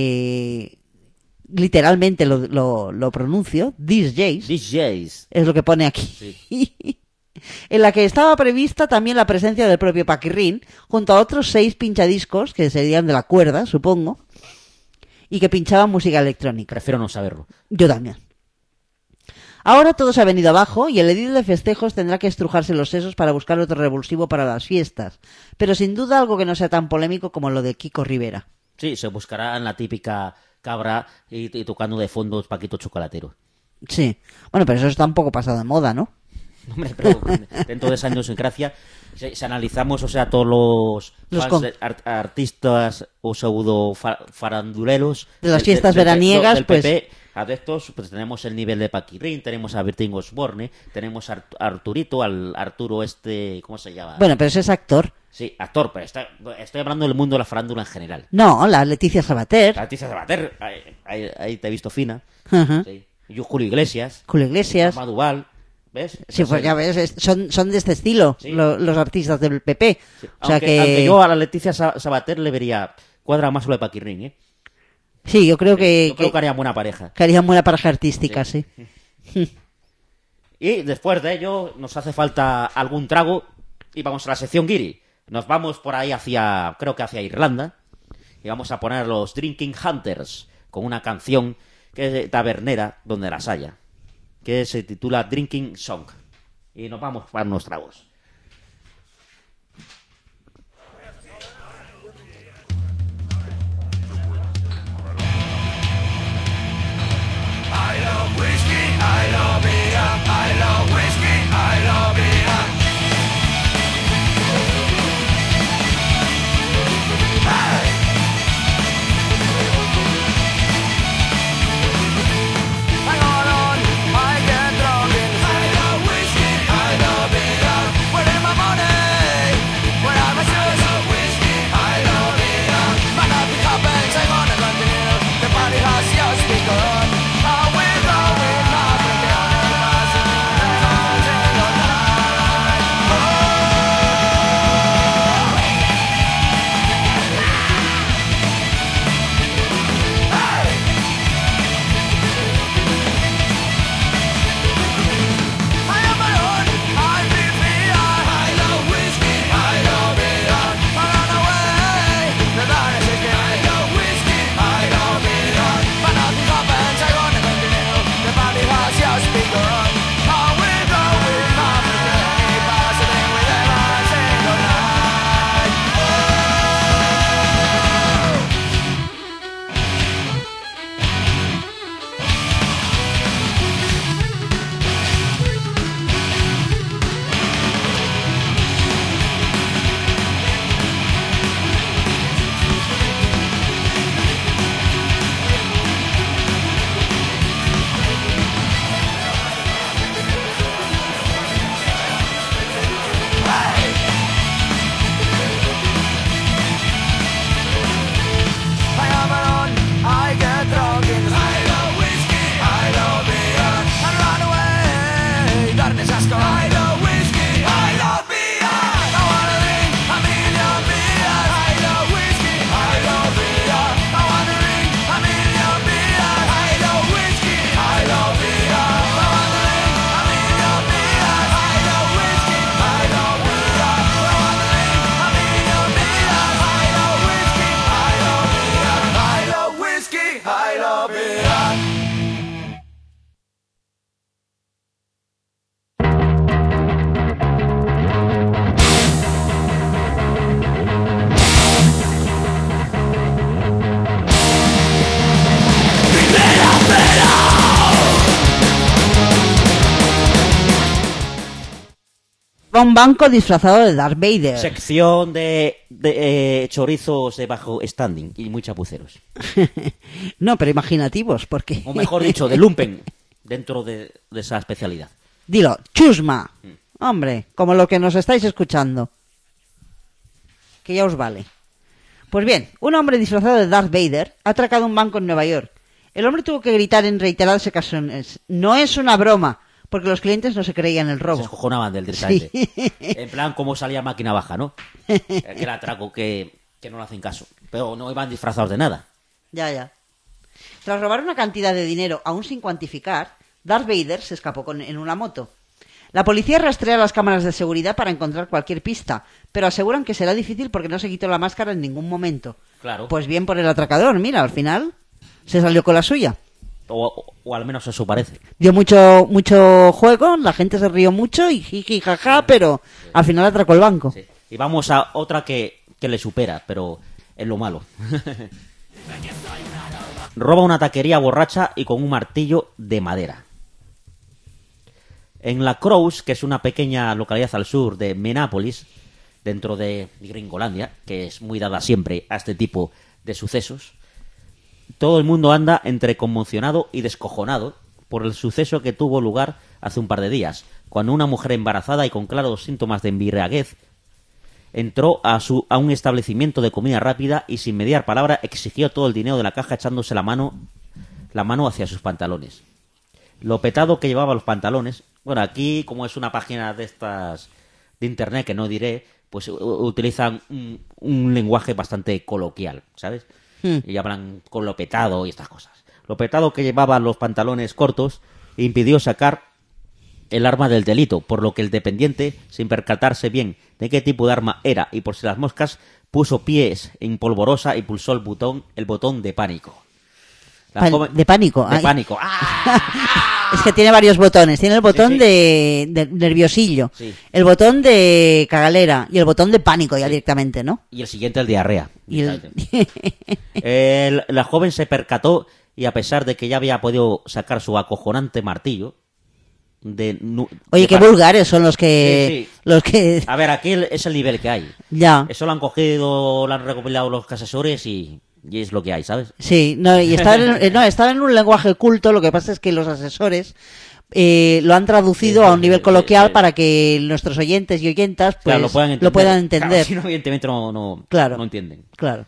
literalmente lo pronuncio, DJs, es lo que pone aquí, sí. En la que estaba prevista también la presencia del propio Paquirrín, junto a otros 6 pinchadiscos, que serían de la cuerda, supongo, y que pinchaban música electrónica. Prefiero no saberlo. Yo también. Ahora todo se ha venido abajo y el edil de festejos tendrá que estrujarse los sesos para buscar otro revulsivo para las fiestas, pero sin duda algo que no sea tan polémico como lo de Kiko Rivera. Sí, se buscará en la típica cabra y tocando de fondo Paquito Chocolatero. Sí, bueno, pero eso está un poco pasado de moda, ¿no? Hombre, pero dentro de esa idiosincrasia, si analizamos, o sea, todos los fans artistas o pseudo faranduleros de las fiestas veraniegas, del pues PP, adeptos, pues tenemos el nivel de Paquirrín, tenemos a Bertín Osborne, tenemos a Arturito, al Arturo ¿cómo se llama? Bueno, pero ese es actor. Sí, actor, pero estoy hablando del mundo de la farándula en general. No, la Leticia Sabater. La Leticia Sabater, ahí te he visto fina. Uh-huh. Sí. Yo, Julio Iglesias. Mamá Duval. ¿Ves? Sí, pues ya ves, son de este estilo, sí, los artistas del PP. Sí. O sea aunque yo a la Leticia Sabater le vería cuadra más lo de Paquirrín, ¿eh? Sí, yo creo que harían buena pareja. Que harían buena pareja artística, sí. Y después de ello nos hace falta algún trago y vamos a la sección Guiri. Nos vamos por ahí creo que hacia Irlanda, y vamos a poner los Drinking Hunters con una canción que es tabernera donde las haya, que se titula Drinking Song. Y nos vamos para unos tragos. I love whiskey, I love beer, I love whiskey, I love beer. un banco disfrazado de Darth Vader. Sección de chorizos de bajo standing y muy chapuceros. No, pero imaginativos, porque... O mejor dicho, de lumpen, dentro de esa especialidad. Dilo, chusma. Hombre, como lo que nos estáis escuchando. Que ya os vale. Pues bien, un hombre disfrazado de Darth Vader ha atracado un banco en Nueva York. El hombre tuvo que gritar en reiteradas ocasiones: no es una broma, porque los clientes no se creían el robo. Se escojonaban del directamente. Sí. En plan, como salía máquina baja, ¿no? Aquel atraco que no le hacen caso. Pero no iban disfrazados de nada. Ya. Tras robar una cantidad de dinero aún sin cuantificar, Darth Vader se escapó en una moto. La policía rastrea las cámaras de seguridad para encontrar cualquier pista, pero aseguran que será difícil porque no se quitó la máscara en ningún momento. Claro. Pues bien por el atracador, mira, al final se salió con la suya. O al menos eso parece. Dio mucho juego, la gente se rió mucho y jiji jaja, pero al final atracó el banco. Sí. Y vamos a otra que le supera, pero es lo malo. Roba una taquería borracha y con un martillo de madera. En La Crosse, que es una pequeña localidad al sur de Minneapolis, dentro de Gringolandia, que es muy dada siempre a este tipo de sucesos, todo el mundo anda entre conmocionado y descojonado por el suceso que tuvo lugar hace un par de días, cuando una mujer embarazada y con claros síntomas de embriaguez entró a un establecimiento de comida rápida y sin mediar palabra exigió todo el dinero de la caja echándose la mano hacia sus pantalones. Lo petado que llevaba los pantalones. Bueno, aquí, como es una página de estas de internet que no diré, pues utilizan un lenguaje bastante coloquial, ¿sabes? Y hablan con lo petado y estas cosas. Lo petado que llevaba los pantalones cortos impidió sacar el arma del delito, por lo que el dependiente, sin percatarse bien de qué tipo de arma era y por si las moscas, puso pies en polvorosa y pulsó el botón de pánico. De pánico. De Ay. pánico. ¡Ah! Es que tiene varios botones. Tiene el botón Sí. de nerviosillo, Sí. el botón de cagalera y el botón de pánico ya directamente, ¿no? Y el siguiente, el diarrea. Y el- La joven se percató y a pesar de que ya había podido sacar su acojonante martillo... Oye, qué vulgares son los que... Sí, sí. Los que... A ver, aquí es el nivel que hay. Ya. Eso lo han cogido, lo han recopilado los asesores y es lo que hay, ¿sabes? Sí, no, y estaba en un lenguaje culto, lo que pasa es que los asesores lo han traducido a un nivel coloquial para que nuestros oyentes y oyentas pues, Claro, lo puedan entender. entender. Claro, si no, evidentemente no entienden. Claro.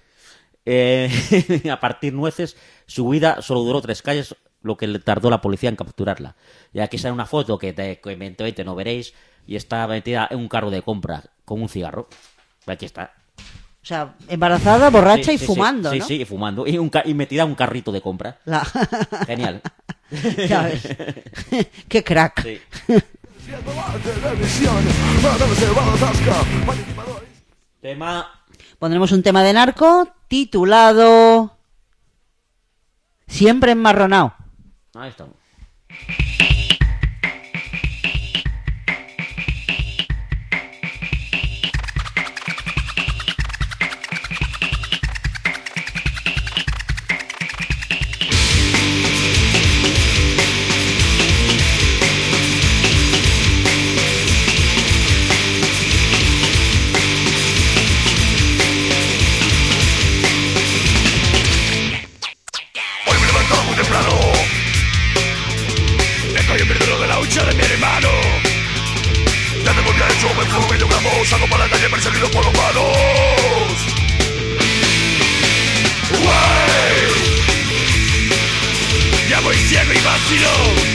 A partir nueces, su huida solo duró 3 calles, lo que le tardó la policía en capturarla. Y aquí sale una foto que evidentemente no veréis, y está metida en un carro de compra con un cigarro. Aquí está. O sea, embarazada, borracha Sí, y sí, fumando, sí, ¿no? Sí, fumando. Y metida en un carrito de compra. Genial. Ya ves. Qué crack. Sí. Tema... Pondremos un tema de narco titulado Siempre enmarronado. Ahí estamos. Hoy me levanto muy temprano. Estoy en medio de la hucha de mi hermano. Desde el día hecho me fumo medio gramo. Salgo para la calle perseguido por los malos. ¡Wey! Ya voy ciego y vacío.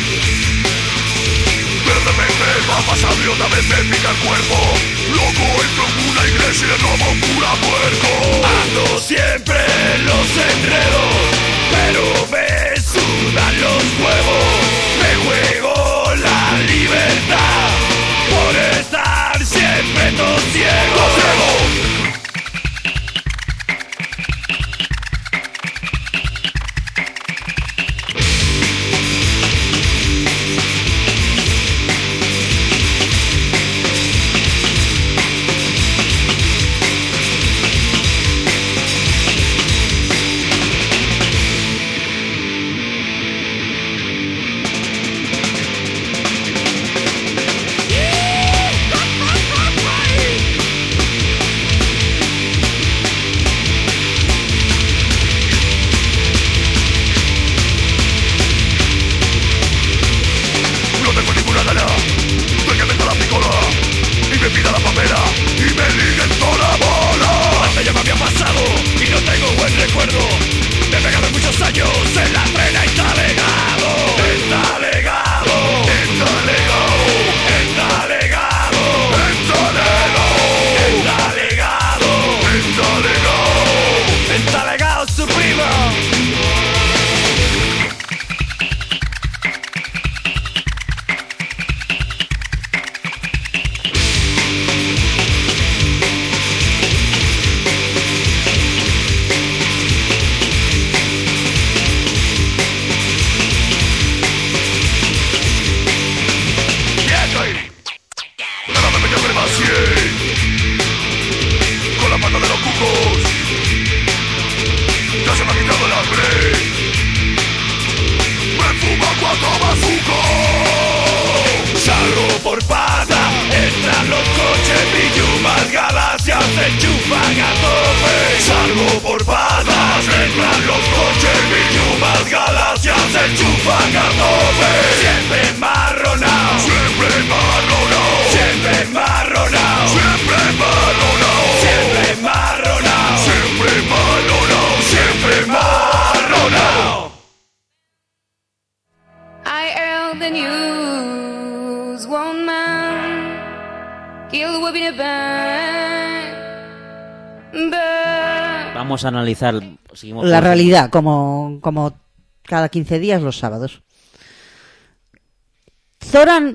Pero de repente va pasando y otra vez me pica el cuerpo. Loco, entro en una iglesia como un cura puerco. Ando siempre en los enredos, pero me sudan los huevos. Me juego la libertad por estar siempre todo ciego. chupa cartones. Siempre marronao, siempre marronao, siempre marronao, siempre marronao, siempre marronao, siempre marronao, siempre marronao. I heard the news, one man killed within a band. Vamos a analizar, seguimos La por- realidad, como cada 15 días los sábados. Zoran,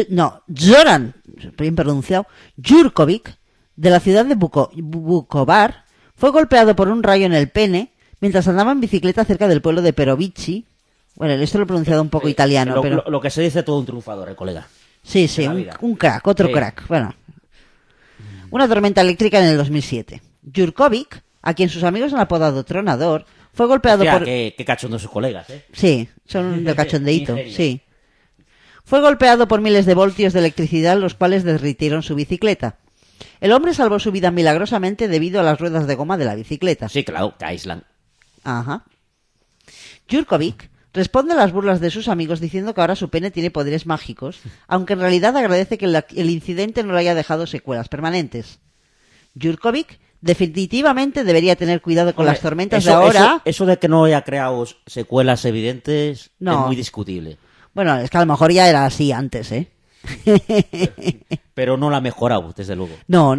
bien pronunciado, Jurkovic, de la ciudad de Vukovar, fue golpeado por un rayo en el pene mientras andaba en bicicleta cerca del pueblo de Perovici. Bueno, esto lo he pronunciado un poco italiano, lo, pero... lo que se dice todo un triunfador, colega. Sí, de la un, vida. un crack, otro Sí. crack. Bueno, una tormenta eléctrica en el 2007. Jurkovic, a quien sus amigos han apodado Tronador, fue golpeado Hostia, por... qué cachondo sus colegas, ¿eh? Sí, son de cachondeíto, Ingenio. sí. Fue golpeado por miles de voltios de electricidad, los cuales derritieron su bicicleta. El hombre salvó su vida milagrosamente debido a las ruedas de goma de la bicicleta. Sí, claro, que aíslan. Ajá. Jurkovic responde a las burlas de sus amigos diciendo que ahora su pene tiene poderes mágicos, aunque en realidad agradece que el incidente no le haya dejado secuelas permanentes. Jurkovic definitivamente debería tener cuidado con Hombre, las tormentas eso, de ahora. Eso de que no haya creado secuelas evidentes No. es muy discutible. Bueno, es que a lo mejor ya era así antes, ¿eh? Pero no la ha mejorado, desde luego. No.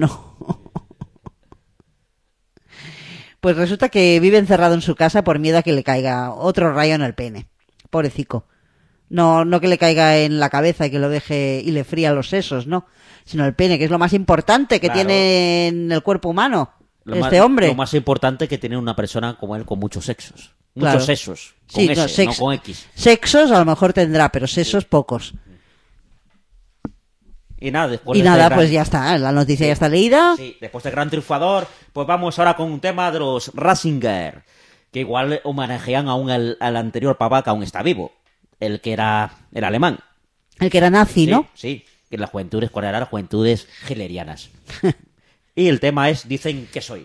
Pues resulta que vive encerrado en su casa por miedo a que le caiga otro rayo en el pene. Pobrecico. No que le caiga en la cabeza y que lo deje y le fría los sesos, no. Sino el pene, que es lo más importante que Claro. tiene en el cuerpo humano. Lo Este más, hombre. Lo más importante que tiene una persona como él con muchos sexos. Claro. Muchos sesos. Con Sí, S, no, no con X. Sexos a lo mejor tendrá, pero sesos pocos. Y nada, después Y de nada, este pues gran- ya está, la noticia ya está leída. Sí, después de gran triunfador, pues vamos ahora con un tema de los Ratzinger, que igual homenajean aún al anterior papá que aún está vivo, el que era alemán. El que era nazi, ¿no? Sí, que las juventudes, ¿cuáles eran las juventudes hitlerianas? Y el tema es Dicen que soy.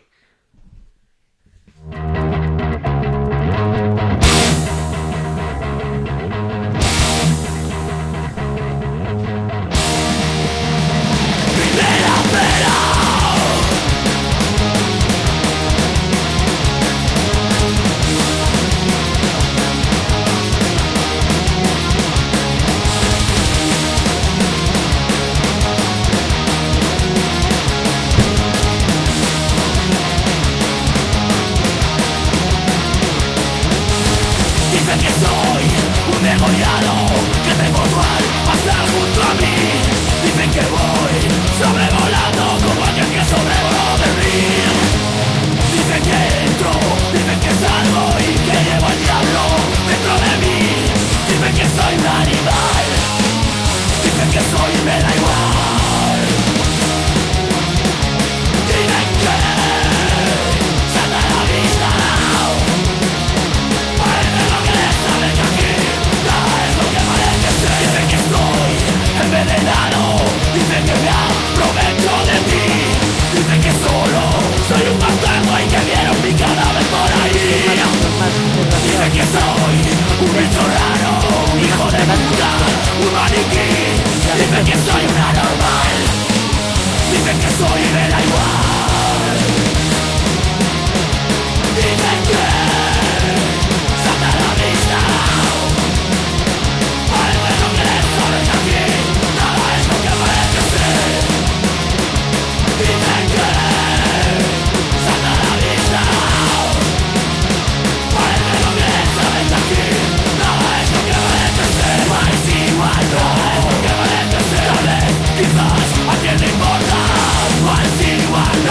Dicen que soy un degollado, que tengo tu pasar junto a mí. Dicen que voy sobrevolando como aquel que sobrevoló Berlín. Dicen que entro, dicen que salgo y que llevo al diablo dentro de mí. Dicen que soy un animal, dicen que soy y me da igual. Dicen que salta a la vista. Parece lo que saben que aquí nada es lo que parece ser. Dicen que estoy envenenado, dicen que me aprovecho de ti. Dicen que solo soy un bastardo y que vieron mi cadáver por ahí. Dicen que soy un bicho raro, un hijo de puta, un maniquí. Dicen que soy un anormal, dicen que soy y me da igual. Dicen que salta a la vista. Parece lo que saben que aquí nada es lo que parece ser. Dicen que salta a la vista. Parece lo que saben que aquí nada es lo que parece ser. Igual es igual, no es lo que parece ser. Tal vez, quizás, a quien le importa. Igual es igual,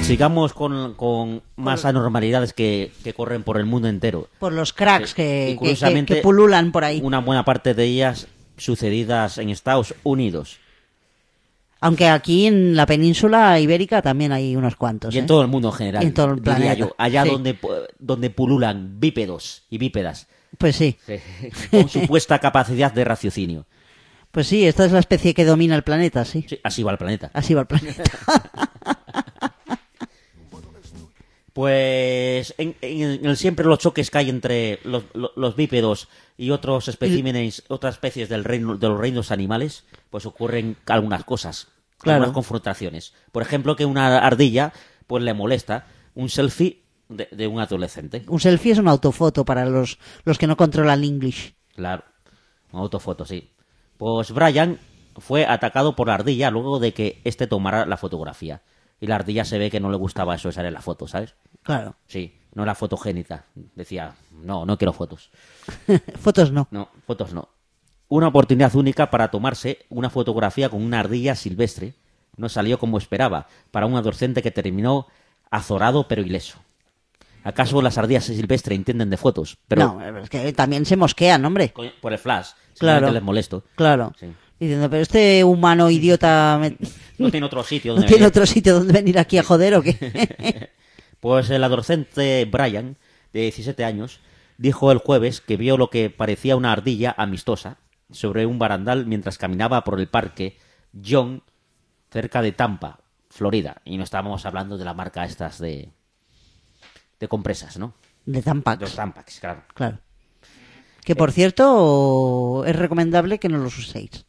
sigamos con más anormalidades que corren por el mundo entero. Por los cracks Y que curiosamente, pululan por ahí. Una buena parte de ellas sucedidas en Estados Unidos. Aunque aquí en la península ibérica también hay unos cuantos. Y en todo el mundo en general. Y en todo el diría planeta. yo. Allá Sí. donde pululan bípedos y bípedas. Pues sí. Con supuesta capacidad de raciocinio. Pues sí, esta es la especie que domina el planeta, sí. Sí, así va el planeta. Así va el planeta. Pues siempre los choques que hay entre los bípedos y otros especímenes, otras especies de los reinos animales, pues ocurren algunas cosas, Claro. algunas confrontaciones. Por ejemplo, que una ardilla pues le molesta un selfie de un adolescente. Un selfie es una autofoto para los que no controlan English. Claro, una autofoto, sí. Pues Brian fue atacado por la ardilla luego de que éste tomara la fotografía. Y la ardilla se ve que no le gustaba eso de salir en la foto, ¿sabes? Claro. Sí, no era fotogénica. Decía, no quiero fotos. Fotos no. No, fotos no. Una oportunidad única para tomarse una fotografía con una ardilla silvestre. No salió como esperaba, para un adolescente que terminó azorado pero ileso. ¿Acaso las ardillas silvestres entienden de fotos? Pero No, es que también se mosquean, hombre. por el flash, Claro. simplemente les molesto. Claro. Sí. Diciendo, pero este humano idiota No tiene otro sitio no donde tiene venir. otro sitio donde venir aquí a joder o qué. Pues el adolescente Brian, de 17 años, dijo el jueves que vio lo que parecía una ardilla amistosa sobre un barandal mientras caminaba por el parque John, cerca de Tampa, Florida. Y no estábamos hablando de la marca estas de compresas, ¿no? De Tampax. Los Tampax, claro. Claro. Que por cierto, es recomendable que no los uséis.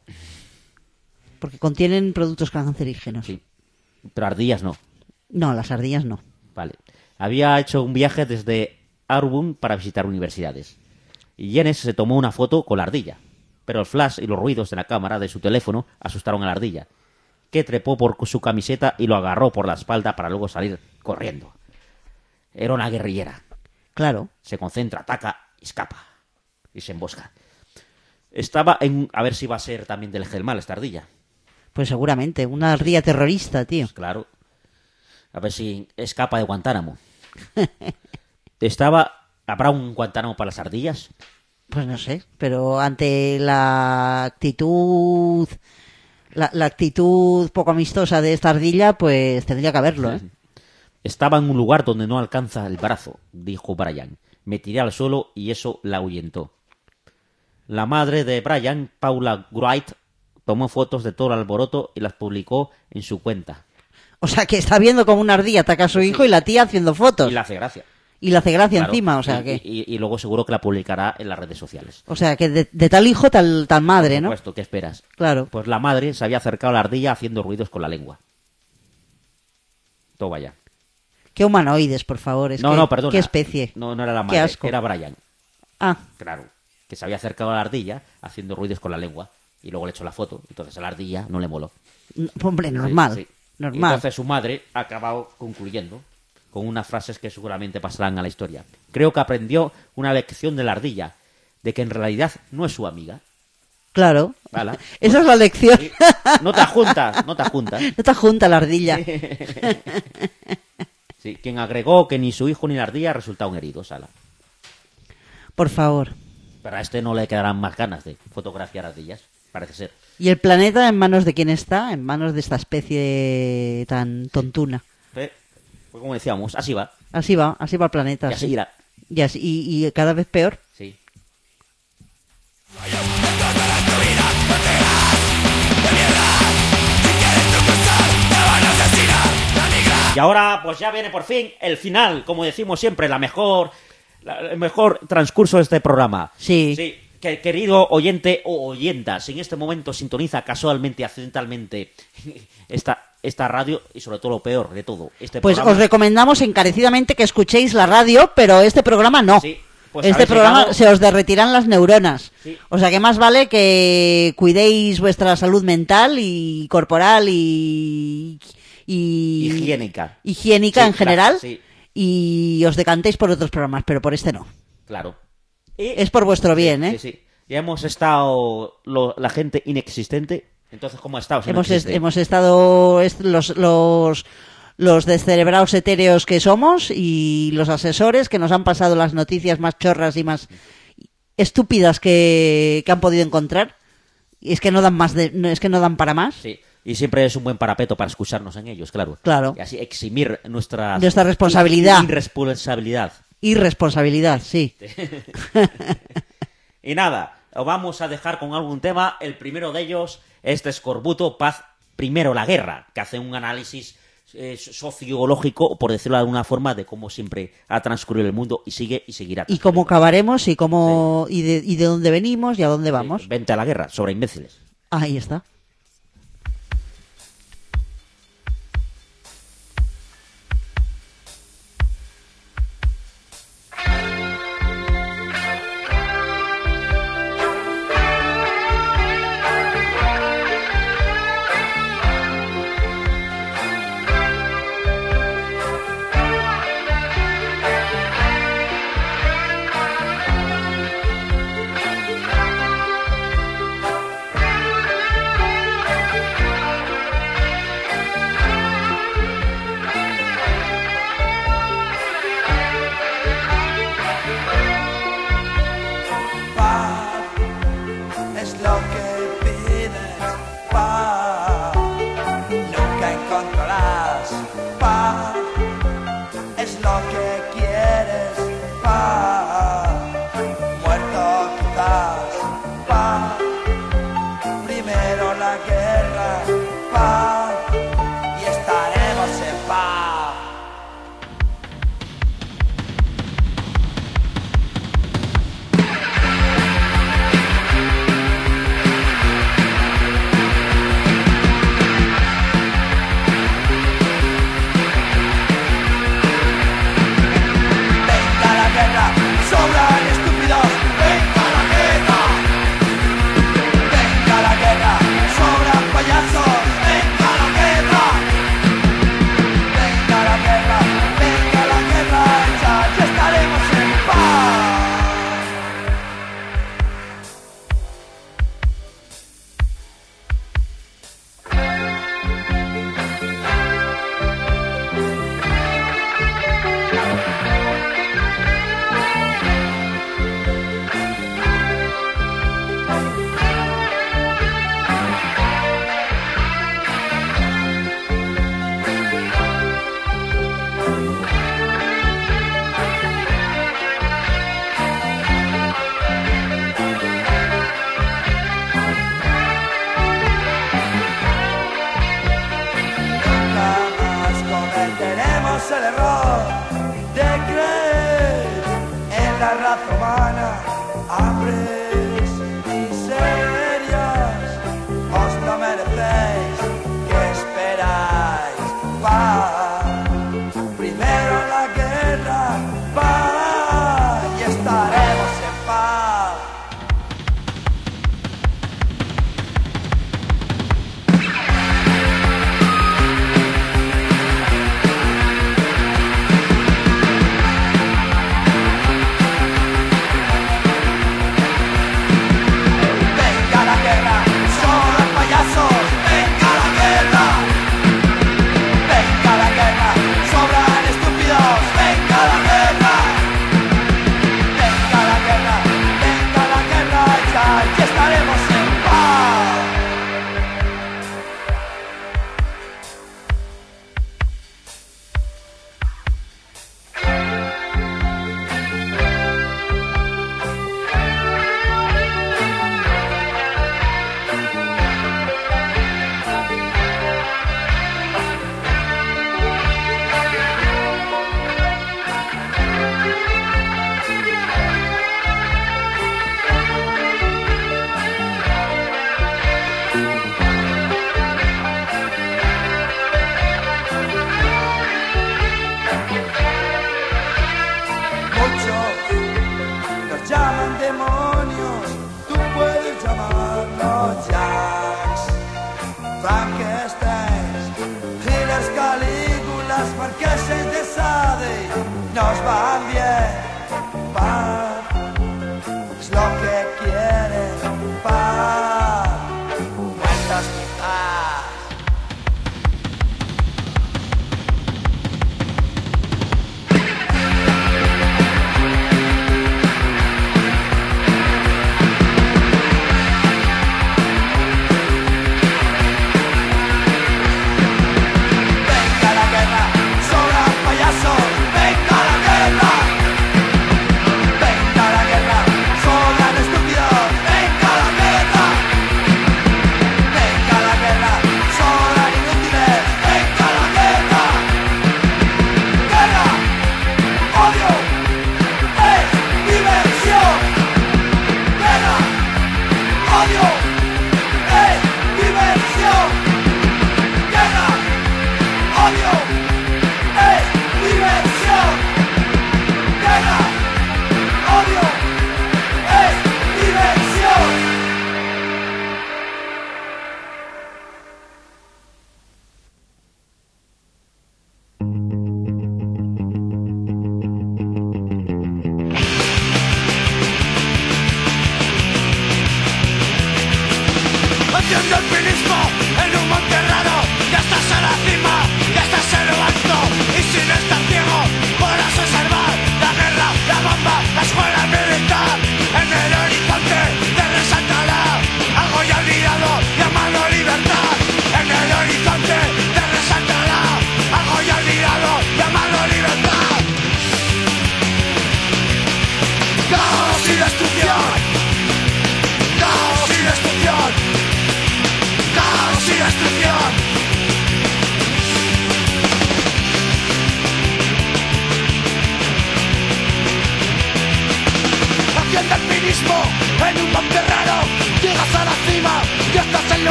Porque contienen productos cancerígenos. Sí. Pero ardillas no. No, las ardillas no. Vale. Había hecho un viaje desde Auburn para visitar universidades. Y Jennings se tomó una foto con la ardilla. Pero el flash y los ruidos de la cámara de su teléfono asustaron a la ardilla, que trepó por su camiseta y lo agarró por la espalda para luego salir corriendo. Era una guerrillera. Claro. Se concentra, ataca, escapa. Y se embosca. Estaba en... A ver si va a ser también del Gelmal esta ardilla. Pues seguramente, una ardilla terrorista, tío. Claro. A ver si escapa de Guantánamo. ¿Habrá un Guantánamo para las ardillas? Pues no sé, pero ante la actitud... La actitud poco amistosa de esta ardilla, pues tendría que haberlo, ¿eh? Estaba en un lugar donde no alcanza el brazo, dijo Brian. Me tiré al suelo y eso la ahuyentó. La madre de Brian, Paula Wright, tomó fotos de todo el alboroto y las publicó en su cuenta. O sea, que está viendo como una ardilla ataca a su hijo y la tía haciendo fotos. Y le hace gracia. Y le hace gracia Claro. encima, o sea que... Y luego seguro que la publicará en las redes sociales. O sea, que de tal hijo, tal madre, Por ¿no? supuesto, ¿qué esperas? Claro. Pues la madre se había acercado a la ardilla haciendo ruidos con la lengua. Todo vaya. Qué humanoides, por favor. No, perdona. Qué especie. No era la Qué madre, asco. era Brian. Ah, Claro, que se había acercado a la ardilla haciendo ruidos con la lengua y luego le echó la foto. Entonces a la ardilla no le moló. hombre, normal. Sí, sí. Normal. Entonces su madre ha acabado concluyendo con unas frases que seguramente pasarán a la historia. Creo que aprendió una lección de la ardilla, de que en realidad no es su amiga. Claro. ¿Vale? Esa es la lección. Sí. No te juntas, no te juntas. No te junta la ardilla. Sí, quien agregó que ni su hijo ni la ardilla resultaron heridos, ala. Por favor. Pero a este no le quedarán más ganas de fotografiar ardillas, parece ser. ¿Y el planeta en manos de quién está? En manos de esta especie tan tontuna. Pues como decíamos, así va. Así va el planeta. Y así irá. Y cada vez peor. Sí. Y ahora, pues ya viene por fin el final, como decimos siempre, el mejor transcurso de este programa. Sí. Sí, que, querido oyente o oyenta, si en este momento sintoniza casualmente, accidentalmente esta radio, y sobre todo lo peor de todo, este Pues programa... os recomendamos encarecidamente que escuchéis la radio, pero este programa no. Sí, pues este habéis programa llegado- se os derretirán las neuronas. Sí. O sea que más vale que cuidéis vuestra salud mental y corporal y Higiénica. higiénica Sí, en general, claro, sí. y os decantéis por otros programas, pero por este no. Claro. Y- Es por vuestro bien, ¿eh? Sí, sí. Ya hemos estado la gente inexistente. Entonces, ¿cómo ha estado? Si no Hemos existe? estado los descerebrados etéreos que somos y los asesores que nos han pasado las noticias más chorras y más estúpidas que han podido encontrar. Y es que no dan es que no dan para más. Sí. Y siempre es un buen parapeto para excusarnos en ellos, claro. Claro. Y así eximir nuestra responsabilidad. Irresponsabilidad, sí. Y nada, os vamos a dejar con algún tema. El primero de ellos, Escorbuto, Paz, primero la guerra, que hace un análisis sociológico, por decirlo de alguna forma, de cómo siempre ha transcurrido el mundo y sigue y seguirá. Y cómo acabaremos y cómo y de dónde venimos y a dónde vamos. Vente a la guerra, sobre imbéciles. Ahí está.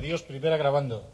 Dios, primera grabando.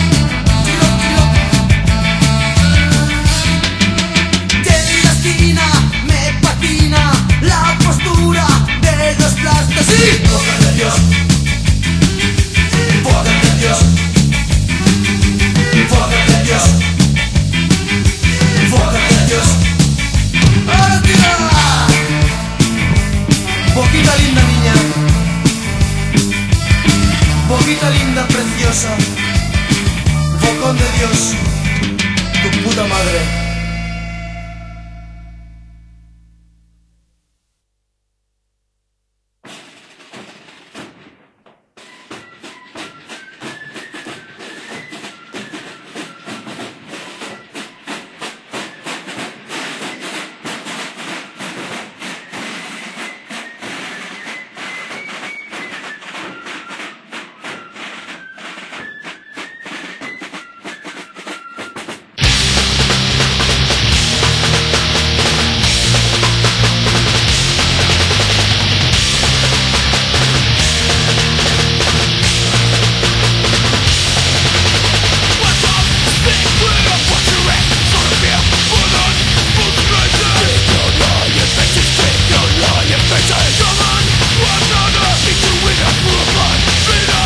Esquina